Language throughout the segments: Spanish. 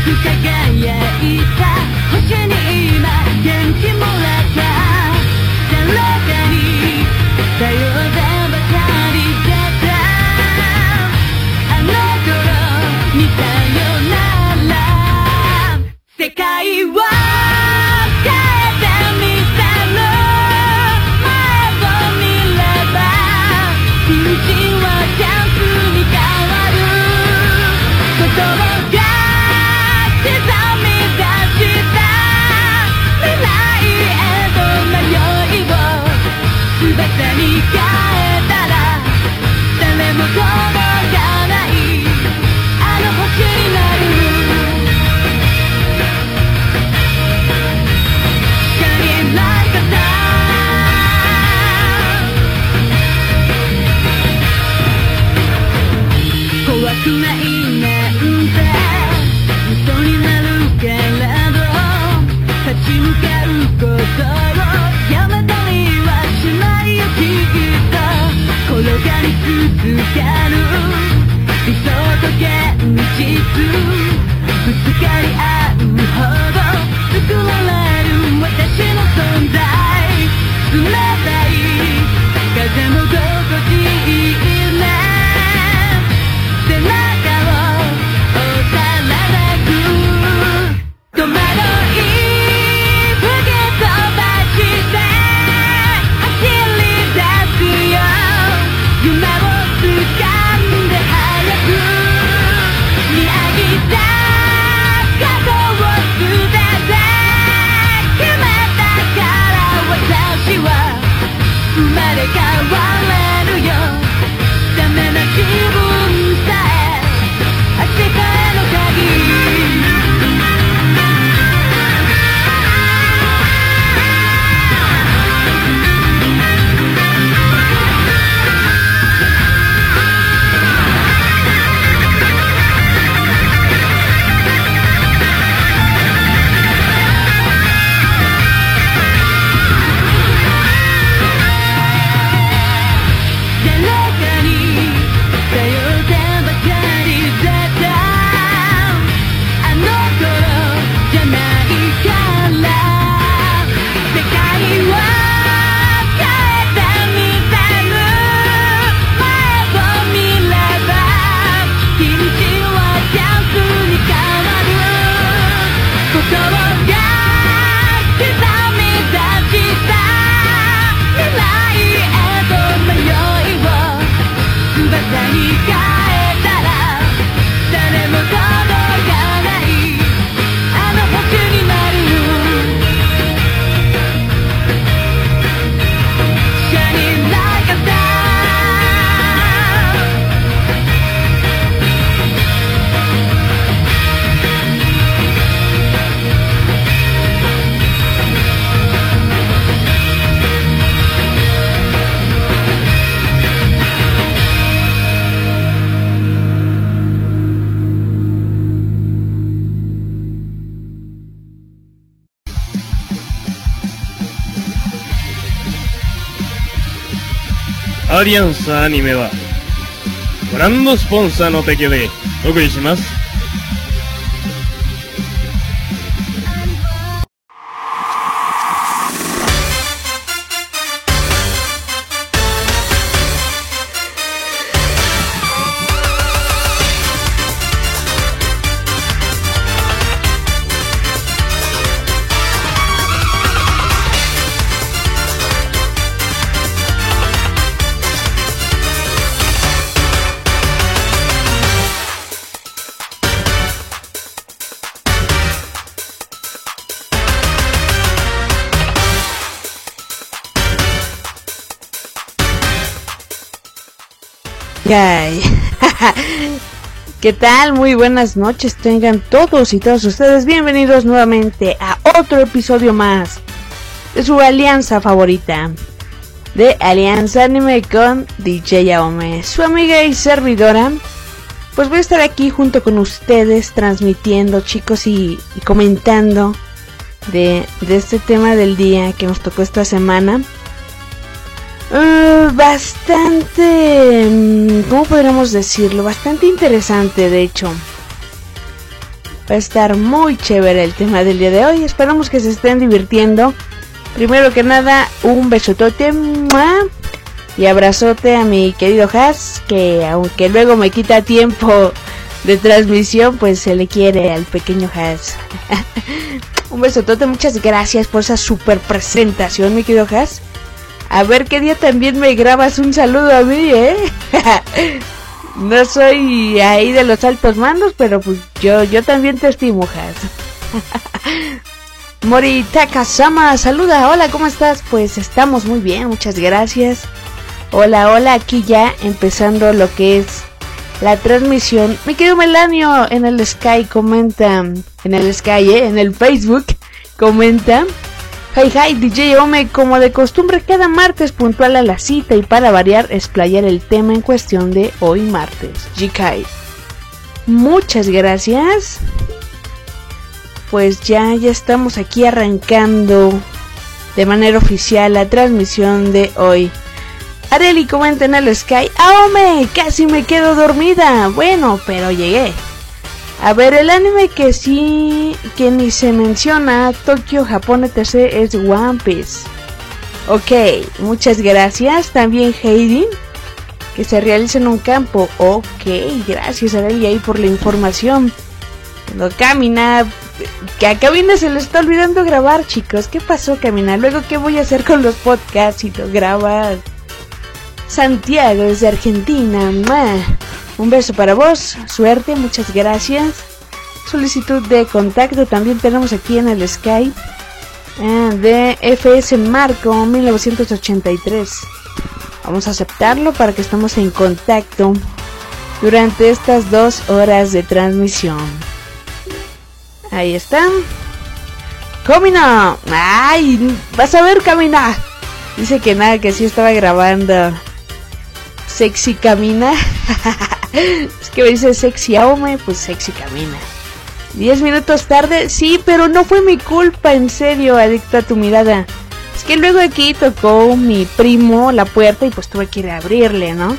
アリアンスアニメはブランドスポンサーの提供でお送りします。 ¿Qué tal? Muy buenas noches tengan todos y todas ustedes. Bienvenidos nuevamente a otro episodio más de su alianza favorita, de Alianza Anime con DJ Aome, su amiga y servidora. Pues voy a estar aquí junto con ustedes transmitiendo, chicos, y comentando de este tema del día que nos tocó esta semana. Bastante, ¿cómo podríamos decirlo? Bastante interesante, de hecho. Va a estar muy chévere el tema del día de hoy. Esperamos que se estén divirtiendo. Primero que nada, un besotote y abrazote a mi querido Has, que aunque luego me quita tiempo de transmisión, pues se le quiere al pequeño Has. Un besotote, muchas gracias por esa super presentación, mi querido Has. A ver qué día también me grabas un saludo a mí, No soy ahí de los altos mandos, pero pues yo también te estimo, Has. Moritaka-sama, saluda, hola, ¿cómo estás? Pues estamos muy bien, muchas gracias. Hola, aquí ya empezando lo que es la transmisión. Mi querido Melanio en el Sky comenta, en el Facebook comenta: Hi DJ Ome, como de costumbre cada martes puntual a la cita y para variar explayar el tema en cuestión de hoy martes. Jikai, muchas gracias. Pues ya estamos aquí arrancando de manera oficial la transmisión de hoy. Areli comenta en el Sky: ¡Aome! Casi me quedo dormida. Bueno, pero llegué. A ver, el anime que ni se menciona, Tokio, Japón, etc. es One Piece. Ok, muchas gracias. También Heidi, que se realiza en un campo. Ok, gracias Areli ahí por la información. No, Camina, que a Camina se le está olvidando grabar, chicos. ¿Qué pasó, Camina? Luego, ¿qué voy a hacer con los podcasts si no grabas? Santiago desde Argentina. Un beso para vos, suerte, muchas gracias. Solicitud de contacto también tenemos aquí en el Skype de FS Marco 1983. Vamos a aceptarlo para que estemos en contacto durante estas 2 horas de transmisión. Ahí están. Camina. Ay, vas a ver, Camina. Dice que nada, que sí estaba grabando. Sexy Camina. Es que me dice sexy Aome, pues sexy Camina. 10 minutos tarde, sí, pero no fue mi culpa, en serio, adicto a tu mirada. Es que luego aquí tocó mi primo la puerta y pues tuve que ir a abrirle, ¿no?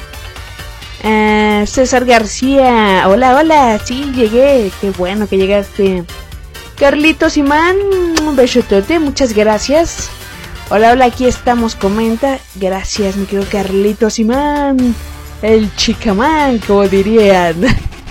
César García, hola, sí, llegué, qué bueno que llegaste. Carlitos Imán, un besotote, muchas gracias. Hola, aquí estamos, comenta. Gracias, mi querido Carlitos Imán. El chicamán, como dirían.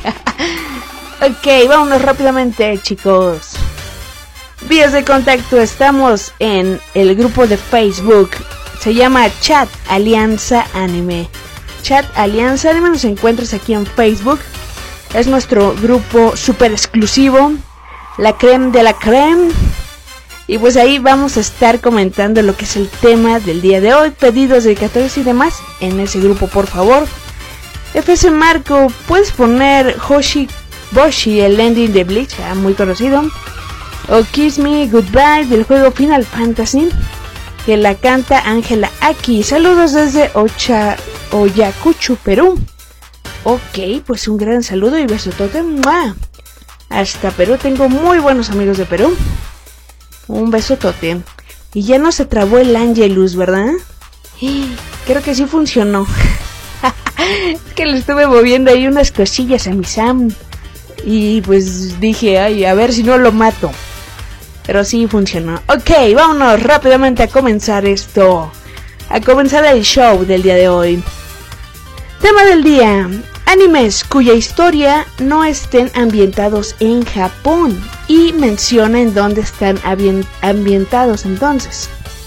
Ok, vámonos rápidamente, chicos. Vías de contacto, estamos en el grupo de Facebook. Se llama Chat Alianza Anime. Chat Alianza Anime, nos encuentras aquí en Facebook. Es nuestro grupo super exclusivo. La creme de la creme. Y pues ahí vamos a estar comentando lo que es el tema del día de hoy, pedidos, dedicatorios y demás en ese grupo, por favor. FS Marco, puedes poner Hoshi Boshi, el ending de Bleach, muy conocido. O Kiss Me Goodbye del juego Final Fantasy, que la canta Ángela Aki. Saludos desde Oyacucho, Perú. Ok, pues un gran saludo y besotote. Hasta Perú, tengo muy buenos amigos de Perú. Un besotote. Y ya no se trabó el Angelus, ¿verdad? Creo que sí funcionó. Es que le estuve moviendo ahí unas cosillas a mi Sam. Y pues dije, ay, a ver si no lo mato. Pero sí funcionó. Ok, vámonos rápidamente a comenzar esto. A comenzar el show del día de hoy. Tema del día: animes cuya historia no estén ambientados en Japón. Y menciona en dónde están ambientados entonces.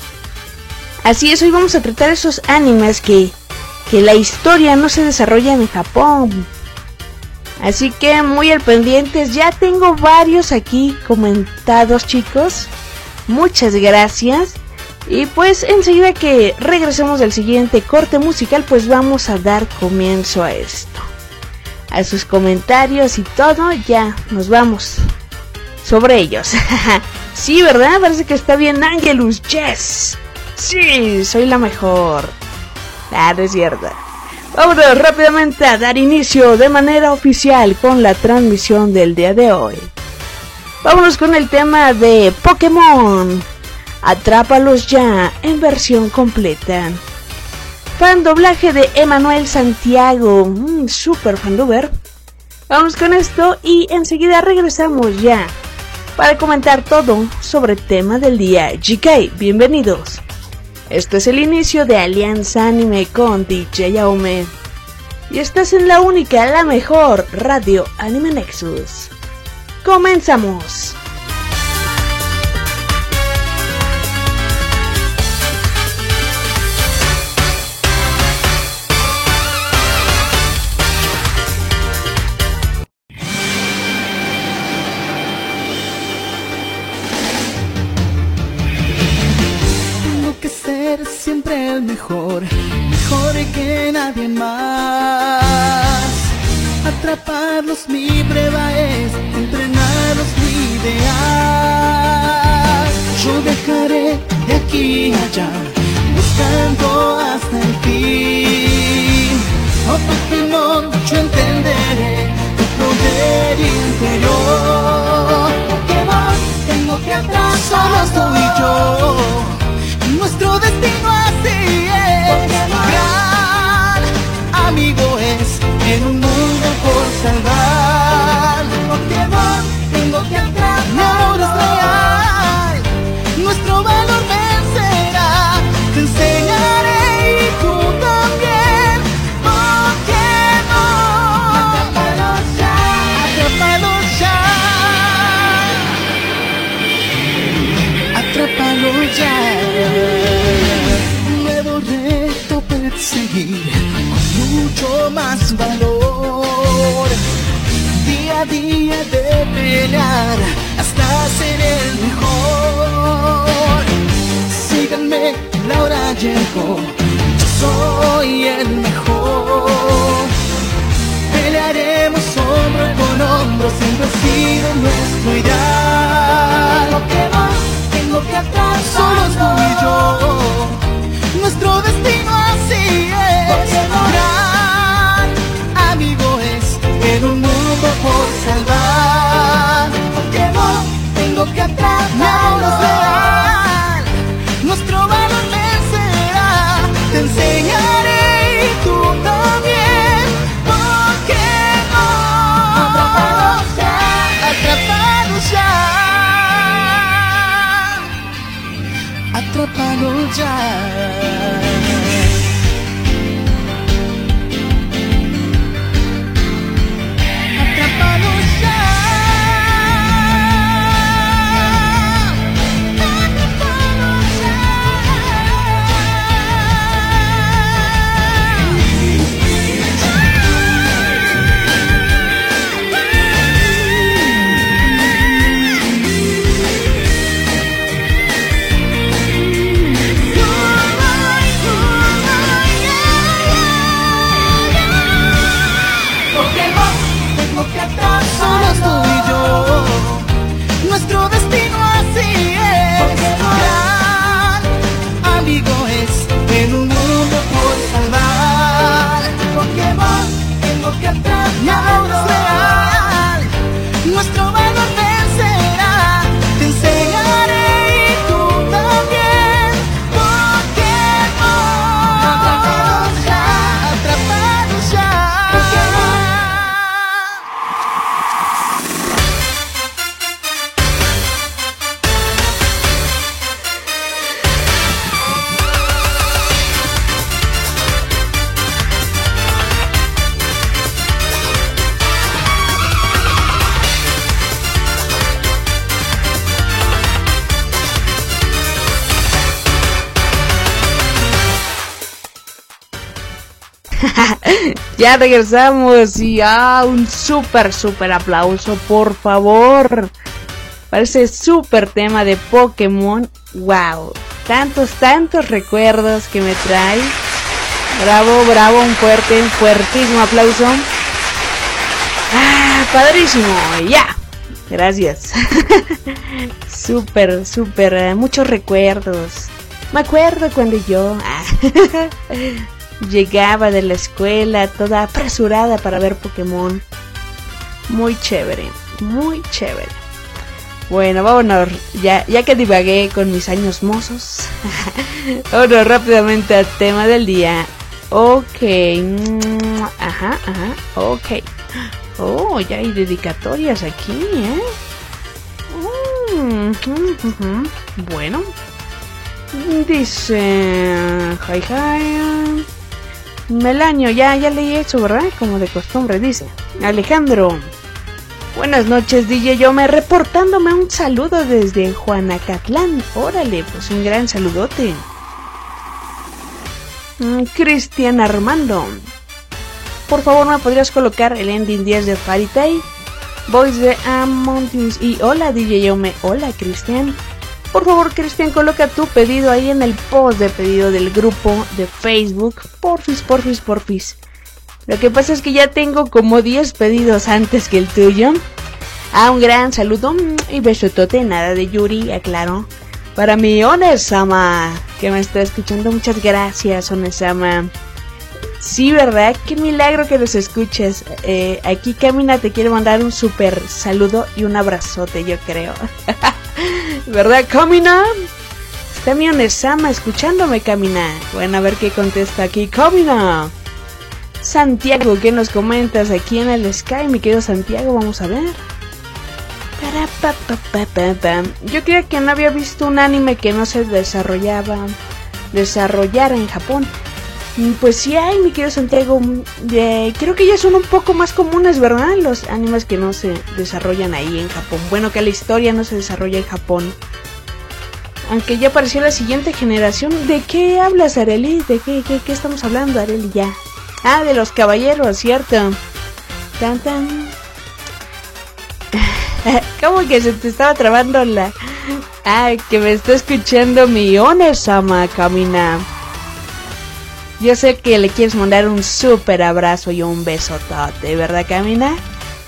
Así es, hoy vamos a tratar esos animes que la historia no se desarrolla en Japón. Así que muy al pendientes, ya tengo varios aquí comentados, chicos. Muchas gracias. Y pues enseguida que regresemos del siguiente corte musical, pues vamos a dar comienzo a esto. A sus comentarios y todo, ya nos vamos sobre ellos. Sí, ¿verdad? Parece que está bien Angelus, yes. Sí, soy la mejor. No es cierto. Vámonos rápidamente a dar inicio de manera oficial con la transmisión del día de hoy. Vámonos con el tema de Pokémon. Atrápalos ya en versión completa. Fan doblaje de Emanuel Santiago, super fanduber. Vamos con esto y enseguida regresamos ya para comentar todo sobre el tema del día. GK, bienvenidos. Esto es el inicio de Alianza Anime con DJ Aume. Y estás en la única, la mejor radio Anime Nexus. ¡Comenzamos! Siempre el mejor, mejor que nadie más. Atraparlos mi prueba es, entrenarlos mi ideal. Yo viajaré de aquí a allá, buscando hasta el fin. Oh Pokémon, yo entenderé tu poder interior. Pokémon, tengo que atrapar, solo tú y yo. Nuestro destino así es, gran amigo es, en un mundo por salvar. Pokémon, tengo que atrapar, mi amor es real, nuestro valor vencerá, te enseñaré y tú también. Pokémon, atrápalo ya, atrápalo ya, atrápalo ya. Nuevo reto perseguir con mucho más valor. Día a día de pelear hasta ser el mejor. Síganme, la hora llegó, yo soy el mejor. Pelearemos hombro con hombro, siempre ha sido nuestro ideal. Pokémon, tengo que atrapar, solo tú y yo. Nuestro destino así es, gran amigo es, en un mundo por salvar. Pokémon, tengo que atrapar, mi amor es real, nuestro valor vencerá, te enseñaré y tú también. Pokémon, atrápalo ya, atrápalo ya, atrápalo ya. Atrápalo ya. Atrápalo ya. Solo tú y yo, nuestro destino así es, gran amigo es, en un mundo por salvar. Pokémon, tengo que atrapar, mi amor es real, nuestro valor vencerá, te enseñaré y tú también. Pokémon, atrapados ya, atrapados ya. Pokémon. Ya regresamos y un super aplauso, por favor. Parece super tema de Pokémon. Wow, tantos recuerdos que me trae. Bravo, un fuertísimo aplauso. Padrísimo, ya. Gracias. Super, muchos recuerdos. Me acuerdo cuando yo llegaba de la escuela toda apresurada para ver Pokémon. Muy chévere. Bueno, vámonos, ya que divagué con mis años mozos. Vámonos rápidamente al tema del día. Ok. Ok. Oh, ya hay dedicatorias aquí, Bueno. Dice... Hi. Melanio, ya leí eso, ¿verdad? Como de costumbre, dice. Alejandro. Buenas noches, DJ Yome, reportándome un saludo desde Juanacatlán. Órale, pues un gran saludote. Cristian Armando. Por favor, ¿me podrías colocar el ending 10 de Fairy Tail? Voice de Mountains. Y hola, DJ Yome. Hola, Cristian. Por favor, Cristian, coloca tu pedido ahí en el post de pedido del grupo de Facebook. Porfis. Lo que pasa es que ya tengo como 10 pedidos antes que el tuyo. Un gran saludo y besotote, nada de Yuri, aclaro. Para mi Onesama, que me está escuchando, muchas gracias, Onesama. Sí, ¿verdad? Qué milagro que los escuches. Aquí Camina te quiere mandar un super saludo y un abrazote, yo creo. ¿Verdad, Camina? Está mi Onesama escuchándome, Camina. Bueno, a ver qué contesta aquí, Camina. Santiago, ¿qué nos comentas aquí en el Sky, mi querido Santiago? Vamos a ver. Yo creía que no había visto un anime que no se desarrollara en Japón. Pues sí hay, mi querido Santiago. Creo que ya son un poco más comunes, ¿verdad? Los animes que no se desarrollan ahí en Japón. Bueno, que la historia no se desarrolla en Japón. Aunque ya apareció la siguiente generación. ¿De qué hablas, Areli? ¿De qué estamos hablando, Areli? Ya. De los caballeros, ¿cierto? Tan. ¿Cómo que se te estaba trabando la... que me está escuchando mi Onesama, Camina. Yo sé que le quieres mandar un súper abrazo y un besotote, ¿verdad, Camina?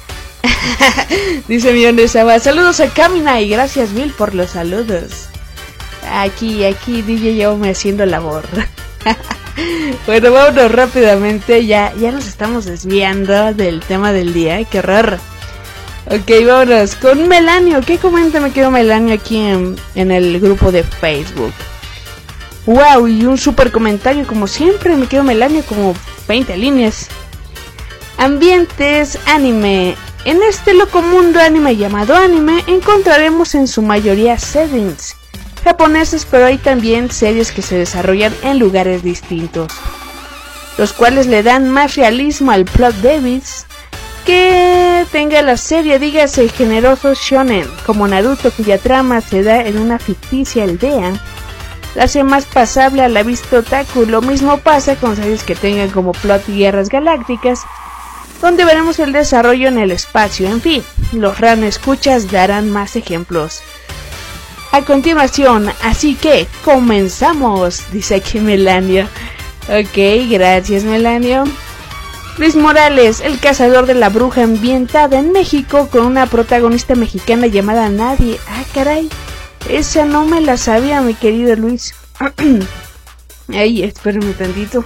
Dice mi Onesama, saludos a Camina y gracias mil por los saludos. Aquí, DJ Yome haciendo labor. Bueno, vámonos rápidamente, ya nos estamos desviando del tema del día, qué horror. Ok, vámonos con Melanio. ¿Qué comenta me quedo Melanio aquí en el grupo de Facebook? Wow, y un super comentario como siempre, me quedo Melanio, como 20 líneas. Ambientes anime. En este loco mundo anime llamado anime encontraremos en su mayoría settings japoneses, pero hay también series que se desarrollan en lugares distintos, los cuales le dan más realismo al plot device que tenga la serie, dígase generoso shonen, como Naruto, cuya trama se da en una ficticia aldea, la hace más pasable a la vista otaku. Lo mismo pasa con series que tengan como plot guerras galácticas, donde veremos el desarrollo en el espacio. En fin, los ran escuchas darán más ejemplos a continuación, así que comenzamos, dice aquí Melanio. Ok, gracias Melanio. Luis Morales, el cazador de la bruja, ambientada en México con una protagonista mexicana llamada Nadie. Caray, esa no me la sabía, mi querido Luis. Ay, espérame tantito.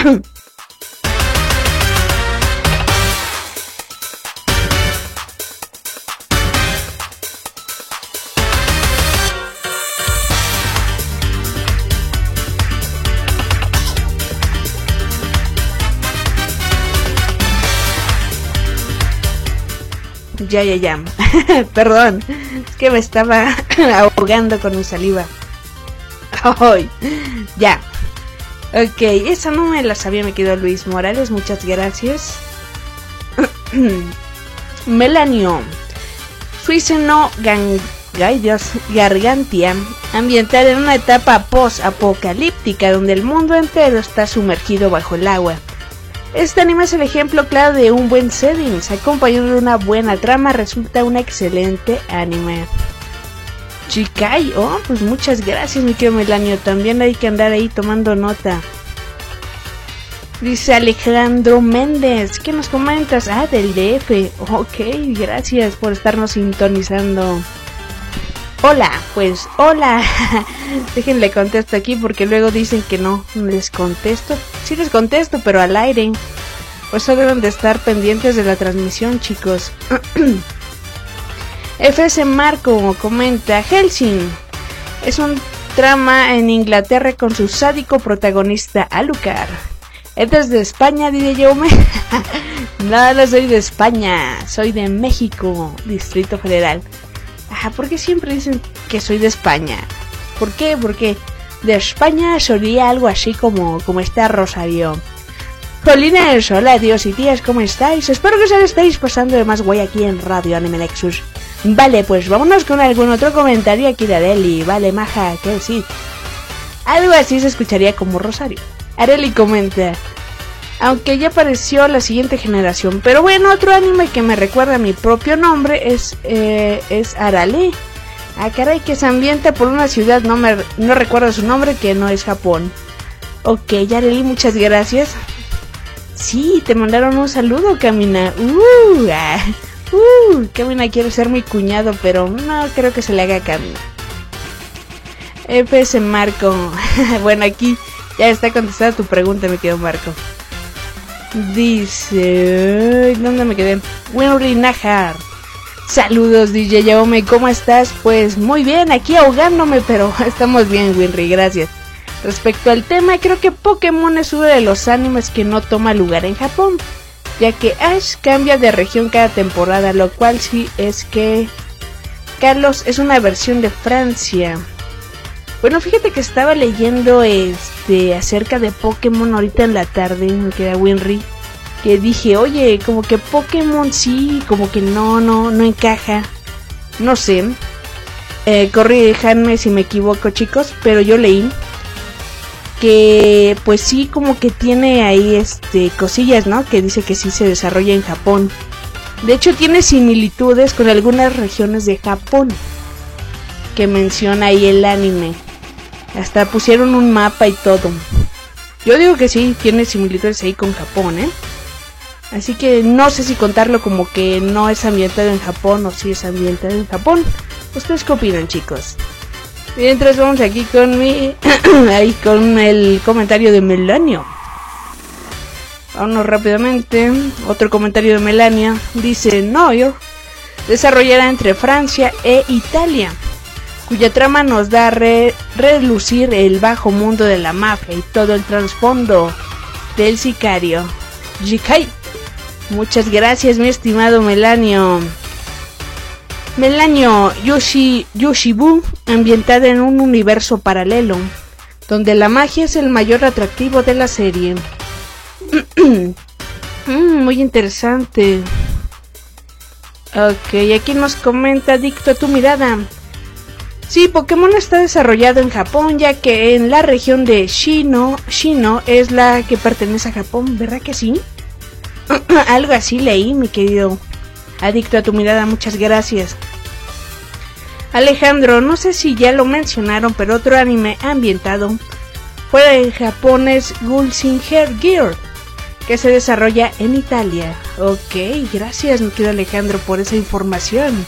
Ya. Perdón, es que me estaba ahogando con mi saliva. Ay, ya. Ok, esa no me la sabía, me quedó Luis Morales, muchas gracias. Melanio. Suiceno Gargantia, ambientada en una etapa post-apocalíptica donde el mundo entero está sumergido bajo el agua. Este anime es el ejemplo claro de un buen setting, acompañado de una buena trama, resulta un excelente anime. Chikai, pues muchas gracias, mi querido Melanio, también hay que andar ahí tomando nota. Dice Alejandro Méndez, ¿qué nos comentas? Del DF, ok, gracias por estarnos sintonizando. Hola, pues hola. Déjenle contesto aquí porque luego dicen que no les contesto. Sí les contesto, pero al aire. Por eso deben de estar pendientes de la transmisión, chicos. FS Marco comenta, Hellsing es un trama en Inglaterra con su sádico protagonista Alucard. ¿Eres de España, DJ Jaume? No soy de España, soy de México, Distrito Federal. Ajá, ¿por qué siempre dicen que soy de España? ¿Por qué? Porque de España sería algo así como está Rosario. Jolines, hola tíos y tías, ¿cómo estáis? Espero que os estéis pasando de más guay aquí en Radio Anime Nexus. Vale, pues vámonos con algún otro comentario aquí de Areli. Vale, maja, que sí. Algo así se escucharía como Rosario. Areli comenta: aunque ya apareció la siguiente generación. Pero bueno, otro anime que me recuerda a mi propio nombre es Arale. Ah, caray, que se ambienta por una ciudad, no recuerdo su nombre, que no es Japón. Ok, Areli, muchas gracias. Sí, te mandaron un saludo, Camina. Camina quiere ser mi cuñado, pero no creo que se le haga Camina. FS Marco. Bueno, aquí ya está contestada tu pregunta, me quedo Marco. Dice... ¿dónde me quedé? Winry Najar. Saludos, DJ Jaume, ¿cómo estás? Pues muy bien, aquí ahogándome, pero estamos bien, Winry, gracias. Respecto al tema, creo que Pokémon es uno de los animes que no toma lugar en Japón, ya que Ash cambia de región cada temporada, lo cual sí es que Kalos es una versión de Francia. Bueno, fíjate que estaba leyendo acerca de Pokémon ahorita en la tarde, me queda Winry, que dije, oye, como que Pokémon sí, como que no encaja, no sé, corríjanme si me equivoco, chicos, pero yo leí que pues sí, como que tiene ahí cosillas, ¿no? Que dice que sí se desarrolla en Japón. De hecho tiene similitudes con algunas regiones de Japón que menciona ahí el anime. Hasta pusieron un mapa y todo. Yo digo que sí, tiene similitudes ahí con Japón, ¿eh? Así que no sé si contarlo como que no es ambientado en Japón o si es ambientado en Japón. ¿Ustedes qué opinan, chicos? Mientras vamos aquí con con el comentario de Melanio. Vámonos rápidamente. Otro comentario de Melania. Dice: Noir desarrollará entre Francia e Italia, cuya trama nos da relucir el bajo mundo de la mafia y todo el trasfondo del sicario Jikai. Muchas gracias, mi estimado Melanio. Melanio Yoshibu, ambientada en un universo paralelo, donde la magia es el mayor atractivo de la serie. Muy interesante. Ok, aquí nos comenta Adicto a tu mirada. Sí, Pokémon está desarrollado en Japón, ya que en la región de Shino es la que pertenece a Japón, ¿verdad que sí? Algo así leí, mi querido Adicto a tu mirada, muchas gracias. Alejandro, no sé si ya lo mencionaron, pero otro anime ambientado fuera de Japón es Gulsinger Gear, que se desarrolla en Italia. Ok, gracias, mi querido Alejandro, por esa información.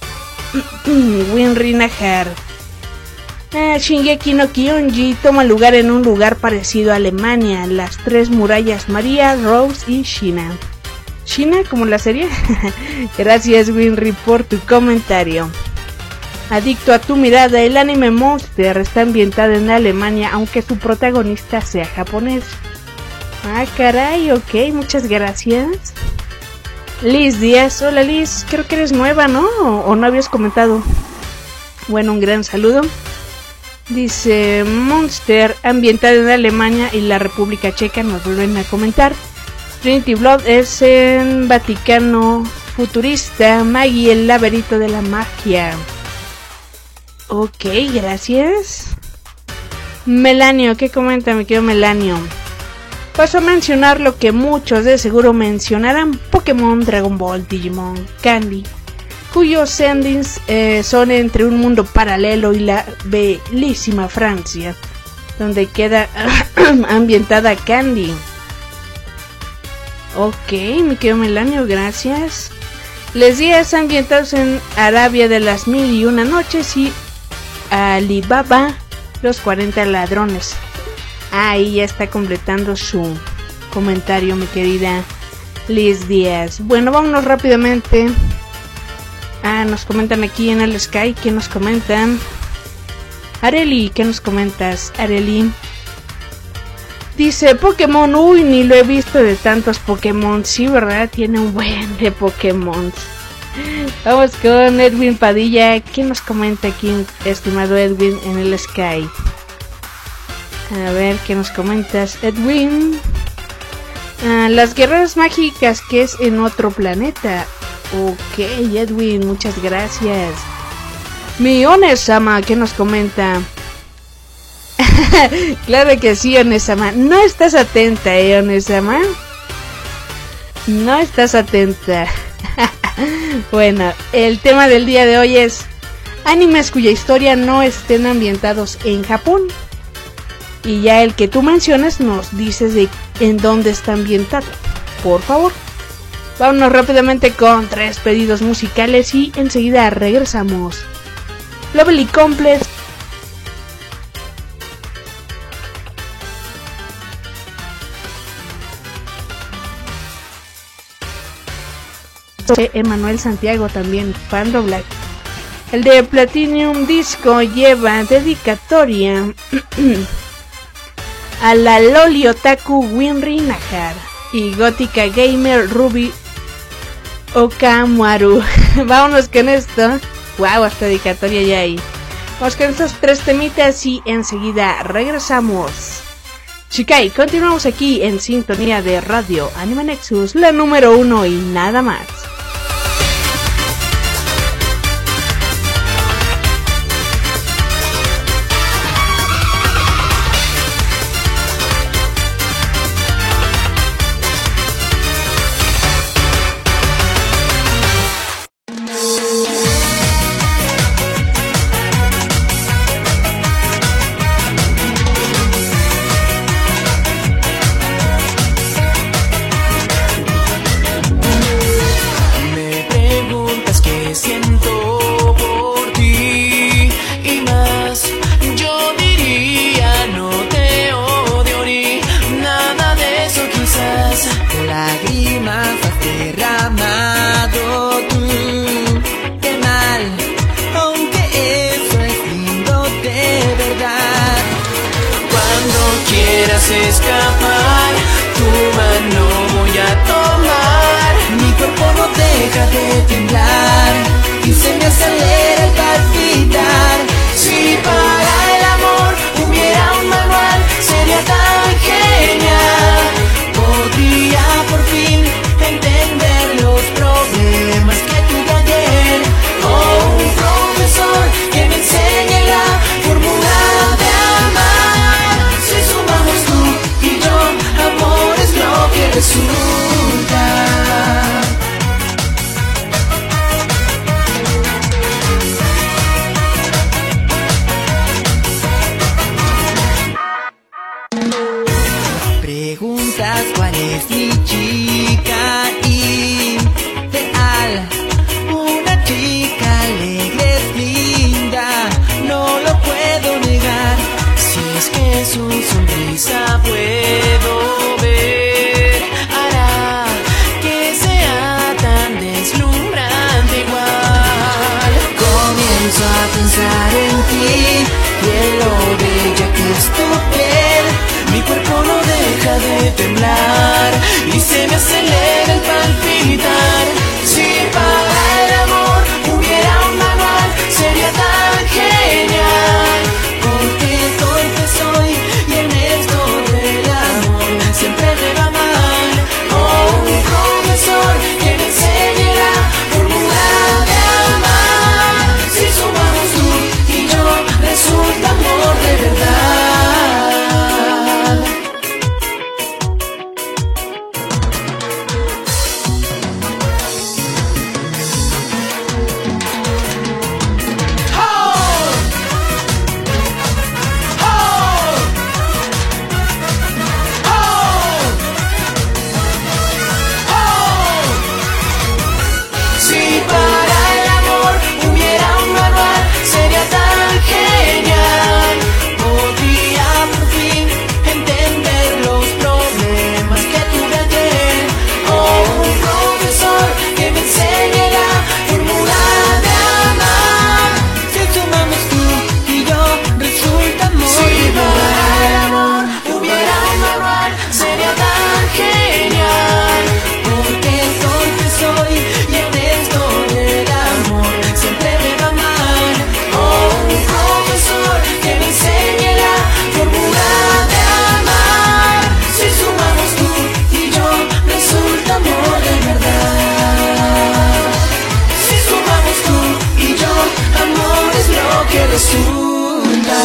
Winry Najar. Shingeki no Kyojin toma lugar en un lugar parecido a Alemania, las tres murallas María, Rose y Shina. ¿Shina como la serie? Gracias, Winry, por tu comentario. Adicto a tu mirada, el anime Monster está ambientado en Alemania, aunque su protagonista sea japonés. Ah, caray, ok, muchas gracias. Liz Díaz, hola Liz, creo que eres nueva, ¿no? ¿O no habías comentado? Bueno, un gran saludo. Dice: Monster, ambientado en Alemania y la República Checa, nos vuelven a comentar. Trinity Blood es en Vaticano futurista, Maggie, el laberinto de la magia. Ok, gracias. Melanio, ¿qué comenta, mi querido Melanio? Paso a mencionar lo que muchos de seguro mencionarán: Pokémon, Dragon Ball, Digimon, Candy, cuyos endings son entre un mundo paralelo y la bellísima Francia, donde queda ambientada Candy. Ok, mi querido Melanio, gracias. Les días ambientados en Arabia de las 1001 noches y Alibaba, los 40 ladrones. Ahí ya está completando su comentario, mi querida Liz Díaz. Bueno, vámonos rápidamente. Nos comentan aquí en el Sky. ¿Qué nos comentan? Areli, ¿qué nos comentas, Areli? Dice Pokémon, uy, ni lo he visto de tantos Pokémon. Sí, ¿verdad? Tiene un buen de Pokémon. Vamos con Edwin Padilla. ¿Qué nos comenta aquí, estimado Edwin, en el Sky? A ver, ¿qué nos comentas, Edwin? Las guerreras mágicas, que es en otro planeta. Ok, Edwin, muchas gracias. Mi Onesama, ¿qué nos comenta? Claro que sí, Onesama. No estás atenta, Onesama. No estás atenta. Bueno, el tema del día de hoy es animes cuya historia no estén ambientados en Japón. Y ya el que tú menciones nos dices de en dónde está ambientado, por favor. Vámonos rápidamente con 3 pedidos musicales y enseguida regresamos. Lovely Complex Emanuel Santiago, también Pando Black. El de Platinum Disco lleva dedicatoria a la Loli Otaku Winry Nahar y Gótica Gamer Ruby Okamaru. Vámonos con esto. Wow, hasta dedicatoria ya hay. Vamos con estos 3 temitas y enseguida regresamos. Chikai, continuamos aquí en sintonía de Radio Anime Nexus, la número 1 y nada más. Escapar, tu mano voy a tomar. Mi cuerpo no deja de temblar y se me acelera el palpitar. Si para el amor hubiera un manual, sería tan genial. Podría por fin entender los problemas que tuve ayer. O un profesor que me enseñe la fórmula de amar. Si sumamos tú y yo que resulta.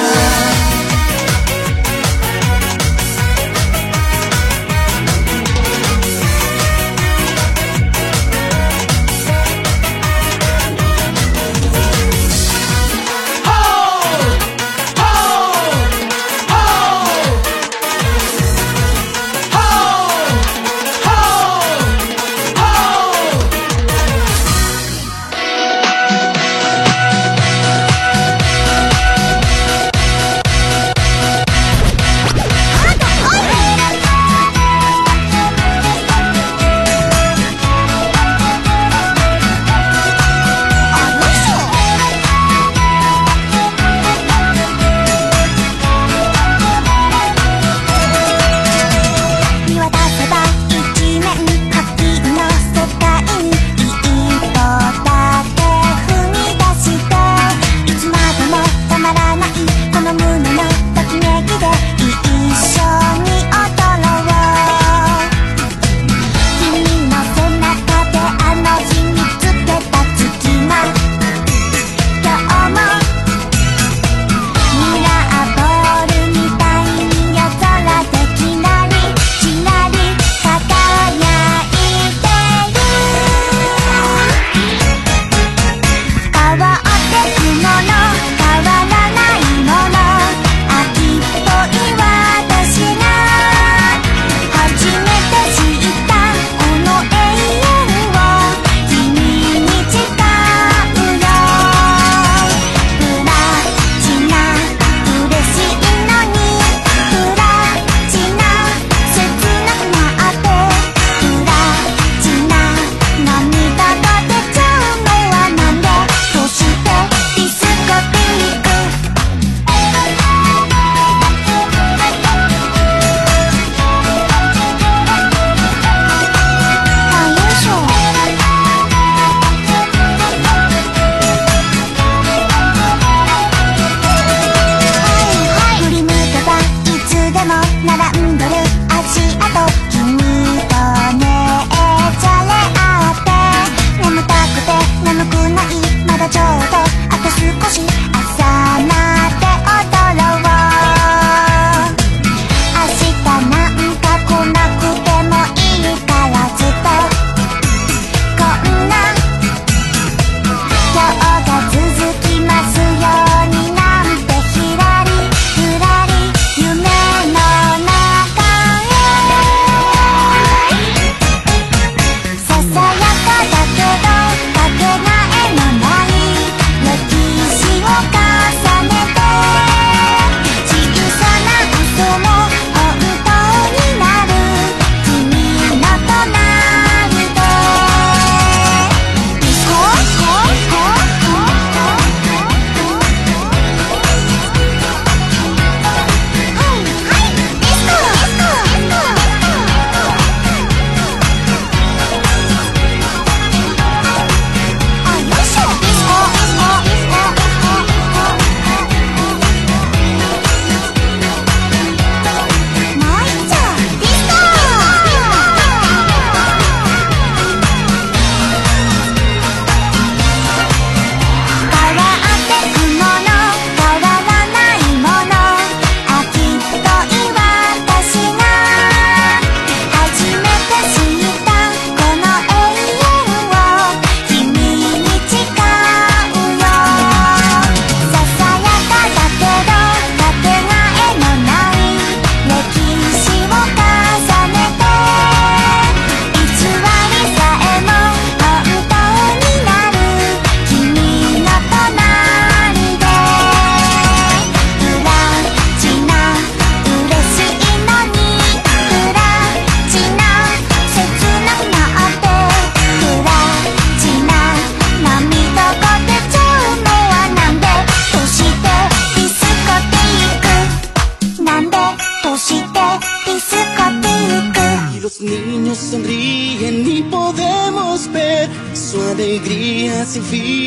sonríen y podemos ver su alegría sin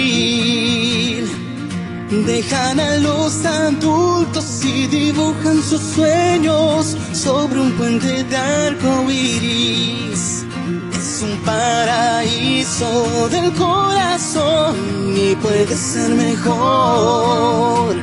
fin. Dejan a los adultos y dibujan sus sueños sobre un puente de arco iris. Es un paraíso del corazón y puede ser mejor.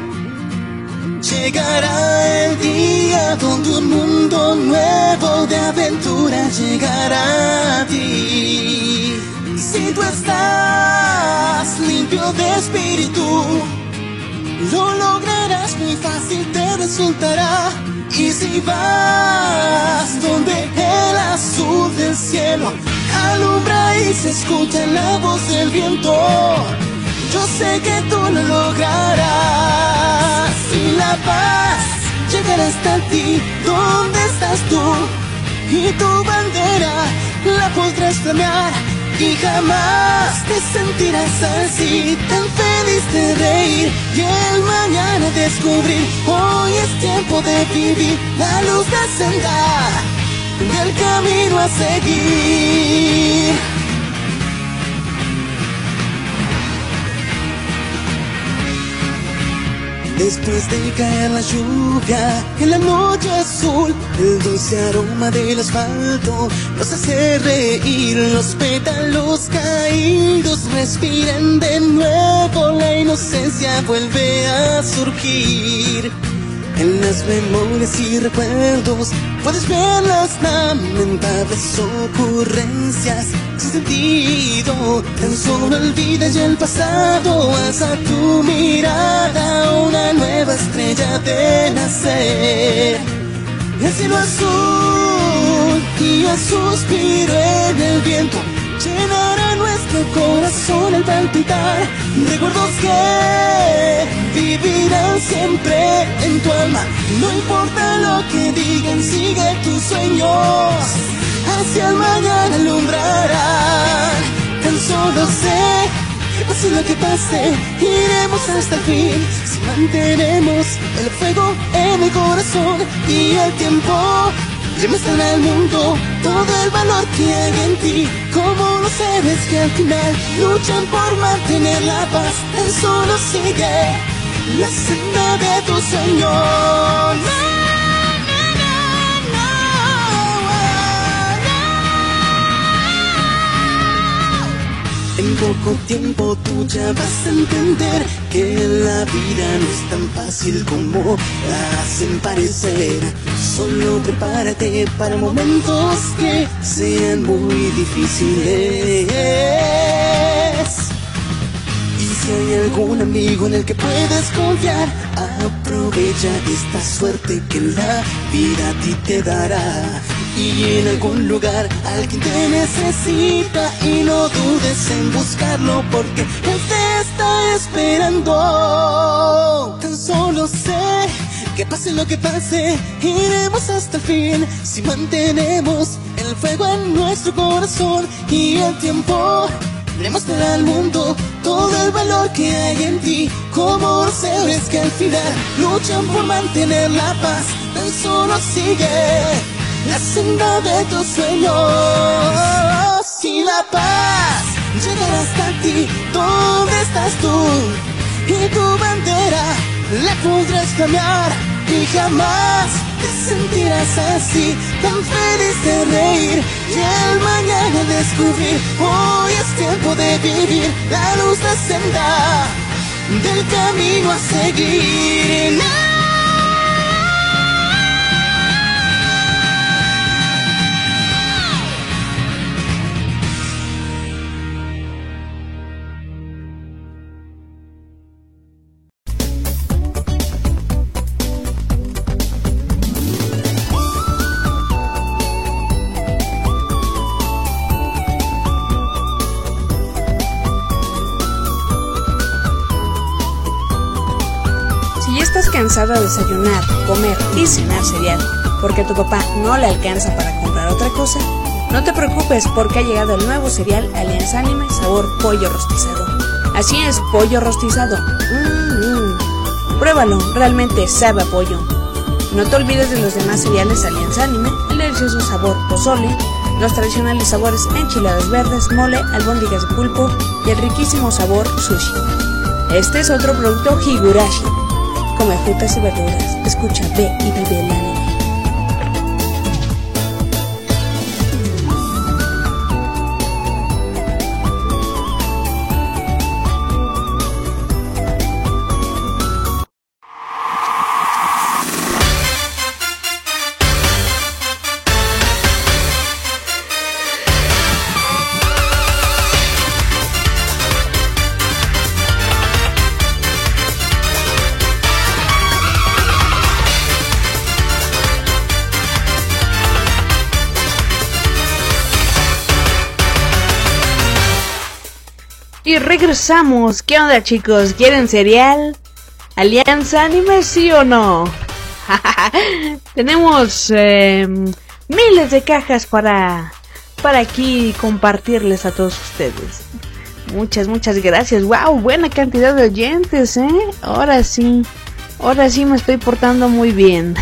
Llegará el día donde un mundo nuevo de aventura llegará a ti. Si tú estás limpio de espíritu, lo lograrás, muy fácil te resultará. Y si vas donde el azul del cielo alumbra y se escucha la voz del viento, yo sé que tú lo lograrás. Y la paz llegará hasta ti, ¿dónde estás tú? Y tu bandera la podrás flamear y jamás te sentirás así, tan feliz de reír y el mañana descubrir. Hoy es tiempo de vivir la luz, la senda del camino a seguir. Después de caer la lluvia en la noche azul, el dulce aroma del asfalto nos hace reír. Los pétalos caídos respiran de nuevo, la inocencia vuelve a surgir. En las memorias y recuerdos puedes ver las lamentables ocurrencias sin sentido. Tan solo olvida ya el pasado, alza tu mirada, una nueva estrella de nacer. El cielo azul y el suspiro en el viento llenará nuestro corazón al palpitar. Recuerdos que vivirán siempre en tu alma. No importa lo que digan, sigue tus sueños, hacia el mañana alumbrarán. Tan solo sé que pase lo que pase, iremos hasta el fin. Si mantenemos el fuego en el corazón y el tiempo le muestran al mundo todo el valor que hay en ti. Como los héroes que al final luchan por mantener la paz, tan solo sigue la senda de tus sueños. En poco tiempo tú ya vas a entender que la vida no es tan fácil como la hacen parecer. Solo prepárate para momentos que sean muy difíciles. Y si hay algún amigo en el que puedes confiar, aprovecha esta suerte que la vida a ti te dará. Y en algún lugar alguien te necesita y no dudes en buscarlo, porque él te está esperando. Tan solo sé que pase lo que pase, iremos hasta el fin. Si mantenemos el fuego en nuestro corazón y el tiempo le mostrará al mundo todo el valor que hay en ti. Como los héroes que al final luchan por mantener la paz, tan solo sigue la senda de tus sueños. Y la paz llegará hasta ti, ¿dónde estás tú? Y tu bandera la podrás flamear y jamás te sentirás así, tan feliz de reír y el mañana descubrir. Hoy es tiempo de vivir la luz, la senda del camino a seguir. Cansado de desayunar, comer y cenar cereal porque a tu papá no le alcanza para comprar otra cosa, no te preocupes, porque ha llegado el nuevo cereal Alianza Anime sabor pollo rostizado. Así es, pollo rostizado. Pruébalo, realmente sabe a pollo. No te olvides de los demás cereales Alianza Anime, el delicioso sabor pozole, los tradicionales sabores enchiladas verdes, mole, albóndigas de pulpo y el riquísimo sabor sushi. Este es otro producto Higurashi. Come frutas y verduras, escucha, ve y vive el anime. regresamos. ¿Qué onda, chicos? ¿Quieren cereal? ¿Alianza Anime, sí o no? Tenemos miles de cajas para aquí compartirles a todos ustedes. Muchas gracias. Wow, buena cantidad de oyentes, Ahora sí me estoy portando muy bien.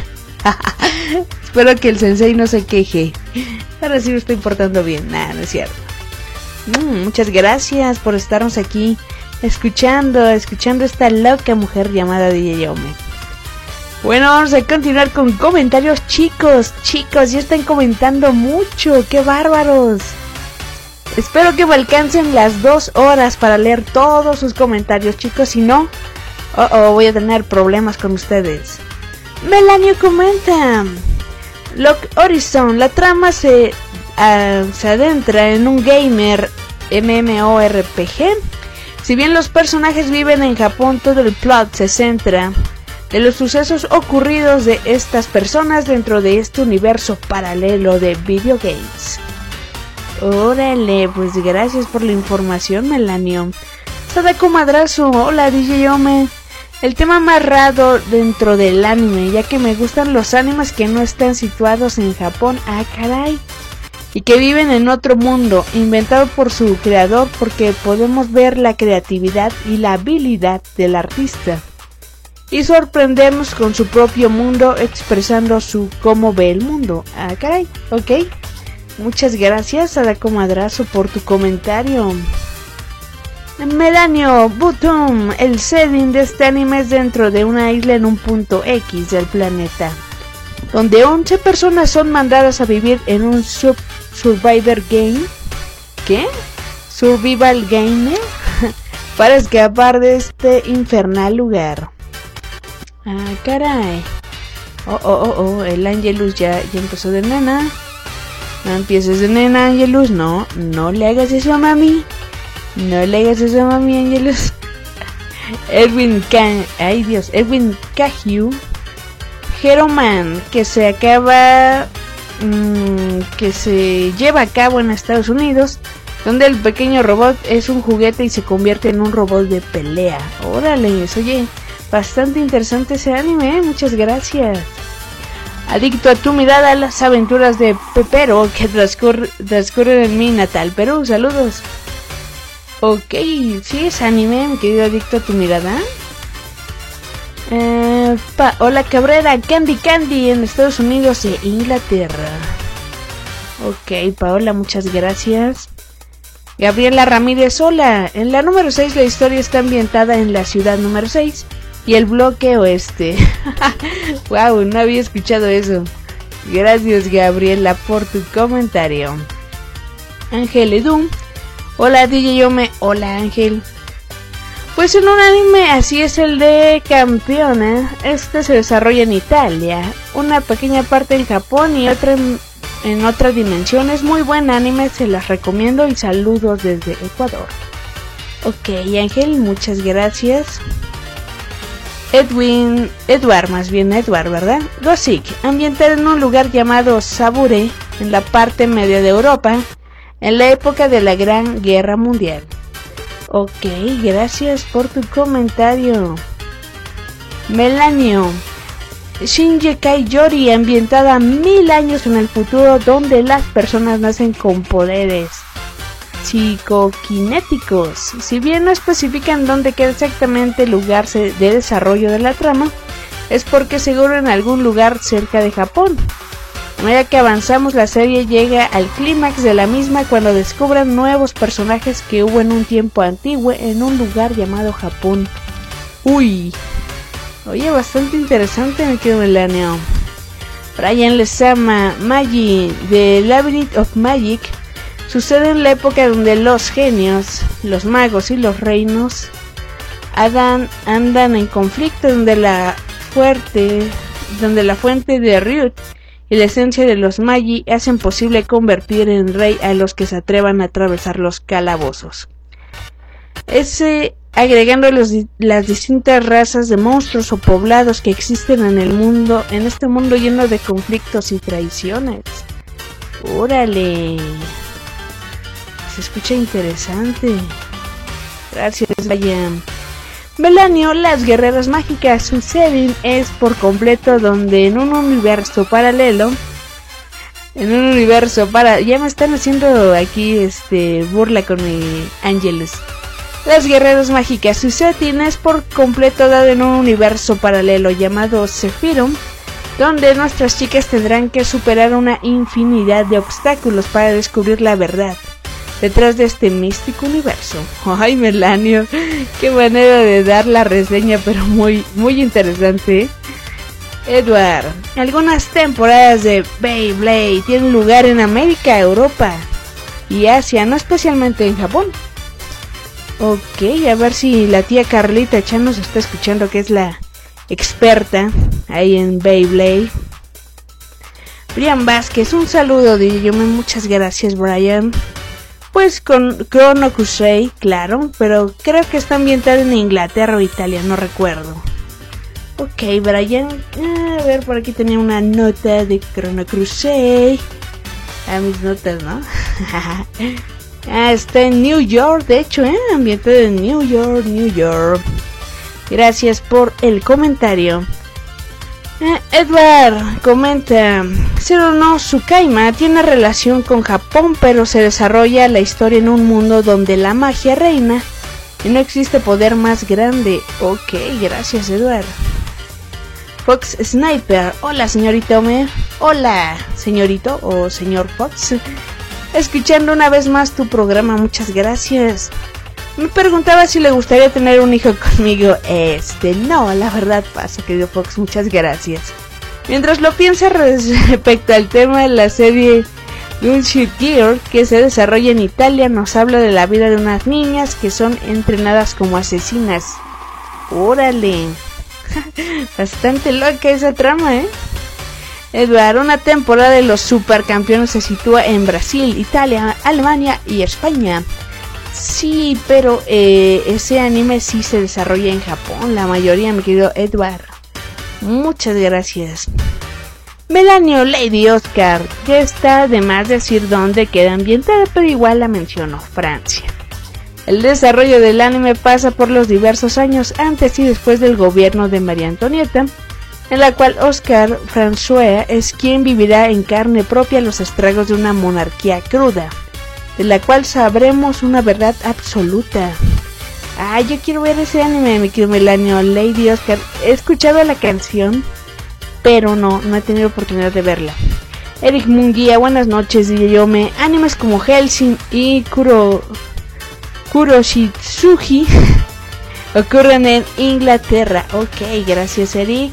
Espero que el sensei no se queje. Ahora sí me estoy portando bien. Nah, no es cierto. Muchas gracias por estarnos aquí escuchando esta loca mujer llamada DJ Yome. Bueno, vamos a continuar con comentarios, chicos, ya están comentando mucho, qué bárbaros. Espero que me alcancen las 2 horas para leer todos sus comentarios, chicos, si no, voy a tener problemas con ustedes. Melanio comenta: Lock Horizon, la trama se adentra en un gamer MMORPG. Si bien los personajes viven en Japón, todo el plot se centra en los sucesos ocurridos de estas personas dentro de este universo paralelo de videogames. Órale, pues gracias por la información, Melanio. Sadako Madrazo, hola DJ Yome. El tema más raro dentro del anime, ya que me gustan los animes que no están situados en Japón, caray, y que viven en otro mundo, inventado por su creador, porque podemos ver la creatividad y la habilidad del artista, y sorprendernos con su propio mundo, expresando su cómo ve el mundo. Caray, ok. Muchas gracias, Sadako Madrazo, por tu comentario. Melanio, Butum, el setting de este anime es dentro de una isla en un punto X del planeta, donde 11 personas son mandadas a vivir en un survivor game. ¿Qué? Survival game para escapar de este infernal lugar. Caray. El Angelus ya empezó de nena. No empieces de nena, Angelus. No le hagas eso a mami. No le hagas eso a mami, Angelus. Edwin Cahill. Heroman, que se lleva a cabo en Estados Unidos, donde el pequeño robot es un juguete y se convierte en un robot de pelea. Órale, oye, bastante interesante ese anime, muchas gracias. Adicto a tu mirada, las aventuras de Pepero que transcurren en mi natal Perú. Saludos. Ok, sí es anime, mi querido Adicto a tu mirada. Paola Cabrera, Candy en Estados Unidos e Inglaterra. Ok, Paola, muchas gracias. Gabriela Ramírez, hola. En la número 6 la historia está ambientada en la ciudad número 6 y el bloque oeste. Wow, no había escuchado eso. Gracias, Gabriela, por tu comentario. Ángel Edu, hola DJ Yome, hola Ángel. Pues en un anime así es el de Campeona. Este se desarrolla en Italia, una pequeña parte en Japón y otra en otra dimensión. Es muy buen anime, se las recomiendo y saludos desde Ecuador. Ok, Ángel, muchas gracias. Edward, ¿verdad? Gothic, ambientado en un lugar llamado Sabure, en la parte media de Europa, en la época de la Gran Guerra Mundial. Ok, gracias por tu comentario. Melanio, Shinjekai Yori, ambientada 1000 años en el futuro, donde las personas nacen con poderes psicoquinéticos. Si bien no especifican dónde queda exactamente el lugar de desarrollo de la trama, es porque seguro en algún lugar cerca de Japón. A medida que avanzamos, la serie llega al clímax de la misma cuando descubran nuevos personajes que hubo en un tiempo antiguo en un lugar llamado Japón. Uy, oye, bastante interesante, me quedo Melanio. Brian Lezama, Magi, The Labyrinth of Magic, sucede en la época donde los genios, los magos y los reinos andan en conflicto, donde la fuente de Ryut y la esencia de los Magi hacen posible convertir en rey a los que se atrevan a atravesar los calabozos. Agregando las distintas razas de monstruos o poblados que existen en el mundo, en este mundo lleno de conflictos y traiciones. ¡Órale! Se escucha interesante. Gracias, Brian. Melanio, las guerreras mágicas suceden es por completo donde en un universo paralelo, ya me están haciendo aquí burla con mi Ángeles. Las guerreras mágicas suceden es por completo dado en un universo paralelo llamado Sephiroth, donde nuestras chicas tendrán que superar una infinidad de obstáculos para descubrir la verdad detrás de este místico universo. Ay, Melanio, qué manera de dar la reseña, pero muy, muy interesante, ¿eh? Edward, algunas temporadas de Beyblade tienen lugar en América, Europa y Asia, no especialmente en Japón. Ok, a ver si la tía Carlita Chan nos está escuchando, que es la experta ahí en Beyblade. Brian Vázquez, un saludo de yo, muchas gracias, Brian. Pues con Chrono Crusade, claro, pero creo que está ambientado en Inglaterra o Italia, no recuerdo. Ok, Brian, a ver, por aquí tenía una nota de Chrono Crusade. Mis notas, ¿no? Está en New York, de hecho, ambientado en New York. Gracias por el comentario. Edward comenta: Zero no Tsukaima tiene relación con Japón, pero se desarrolla la historia en un mundo donde la magia reina y no existe poder más grande. Ok, gracias, Edward. Fox Sniper, hola señorita Homer. Hola señorito o señor Fox. Escuchando una vez más tu programa, muchas gracias. Me preguntaba si le gustaría tener un hijo conmigo. No, la verdad pasa, querido Fox, muchas gracias. Mientras lo piensa respecto al tema de la serie Gunship Gear, que se desarrolla en Italia, nos habla de la vida de unas niñas que son entrenadas como asesinas. ¡Órale! Bastante loca esa trama, Edward, una temporada de los supercampeones se sitúa en Brasil, Italia, Alemania y España. Sí, pero ese anime sí se desarrolla en Japón, la mayoría, mi querido Edward. Muchas gracias. Melanio Lady Oscar, ya está de más decir dónde queda ambientada, pero igual la menciono, Francia. El desarrollo del anime pasa por los diversos años antes y después del gobierno de María Antonieta, en la cual Oscar François es quien vivirá en carne propia los estragos de una monarquía cruda, de la cual sabremos una verdad absoluta. Yo quiero ver ese anime, mi querido Melanio Lady Oscar. He escuchado la canción, pero no he tenido oportunidad de verla. Eric Munguía, buenas noches, Yome. Animes como Hellsing y Kuroshitsuji ocurren en Inglaterra. Ok, gracias, Eric.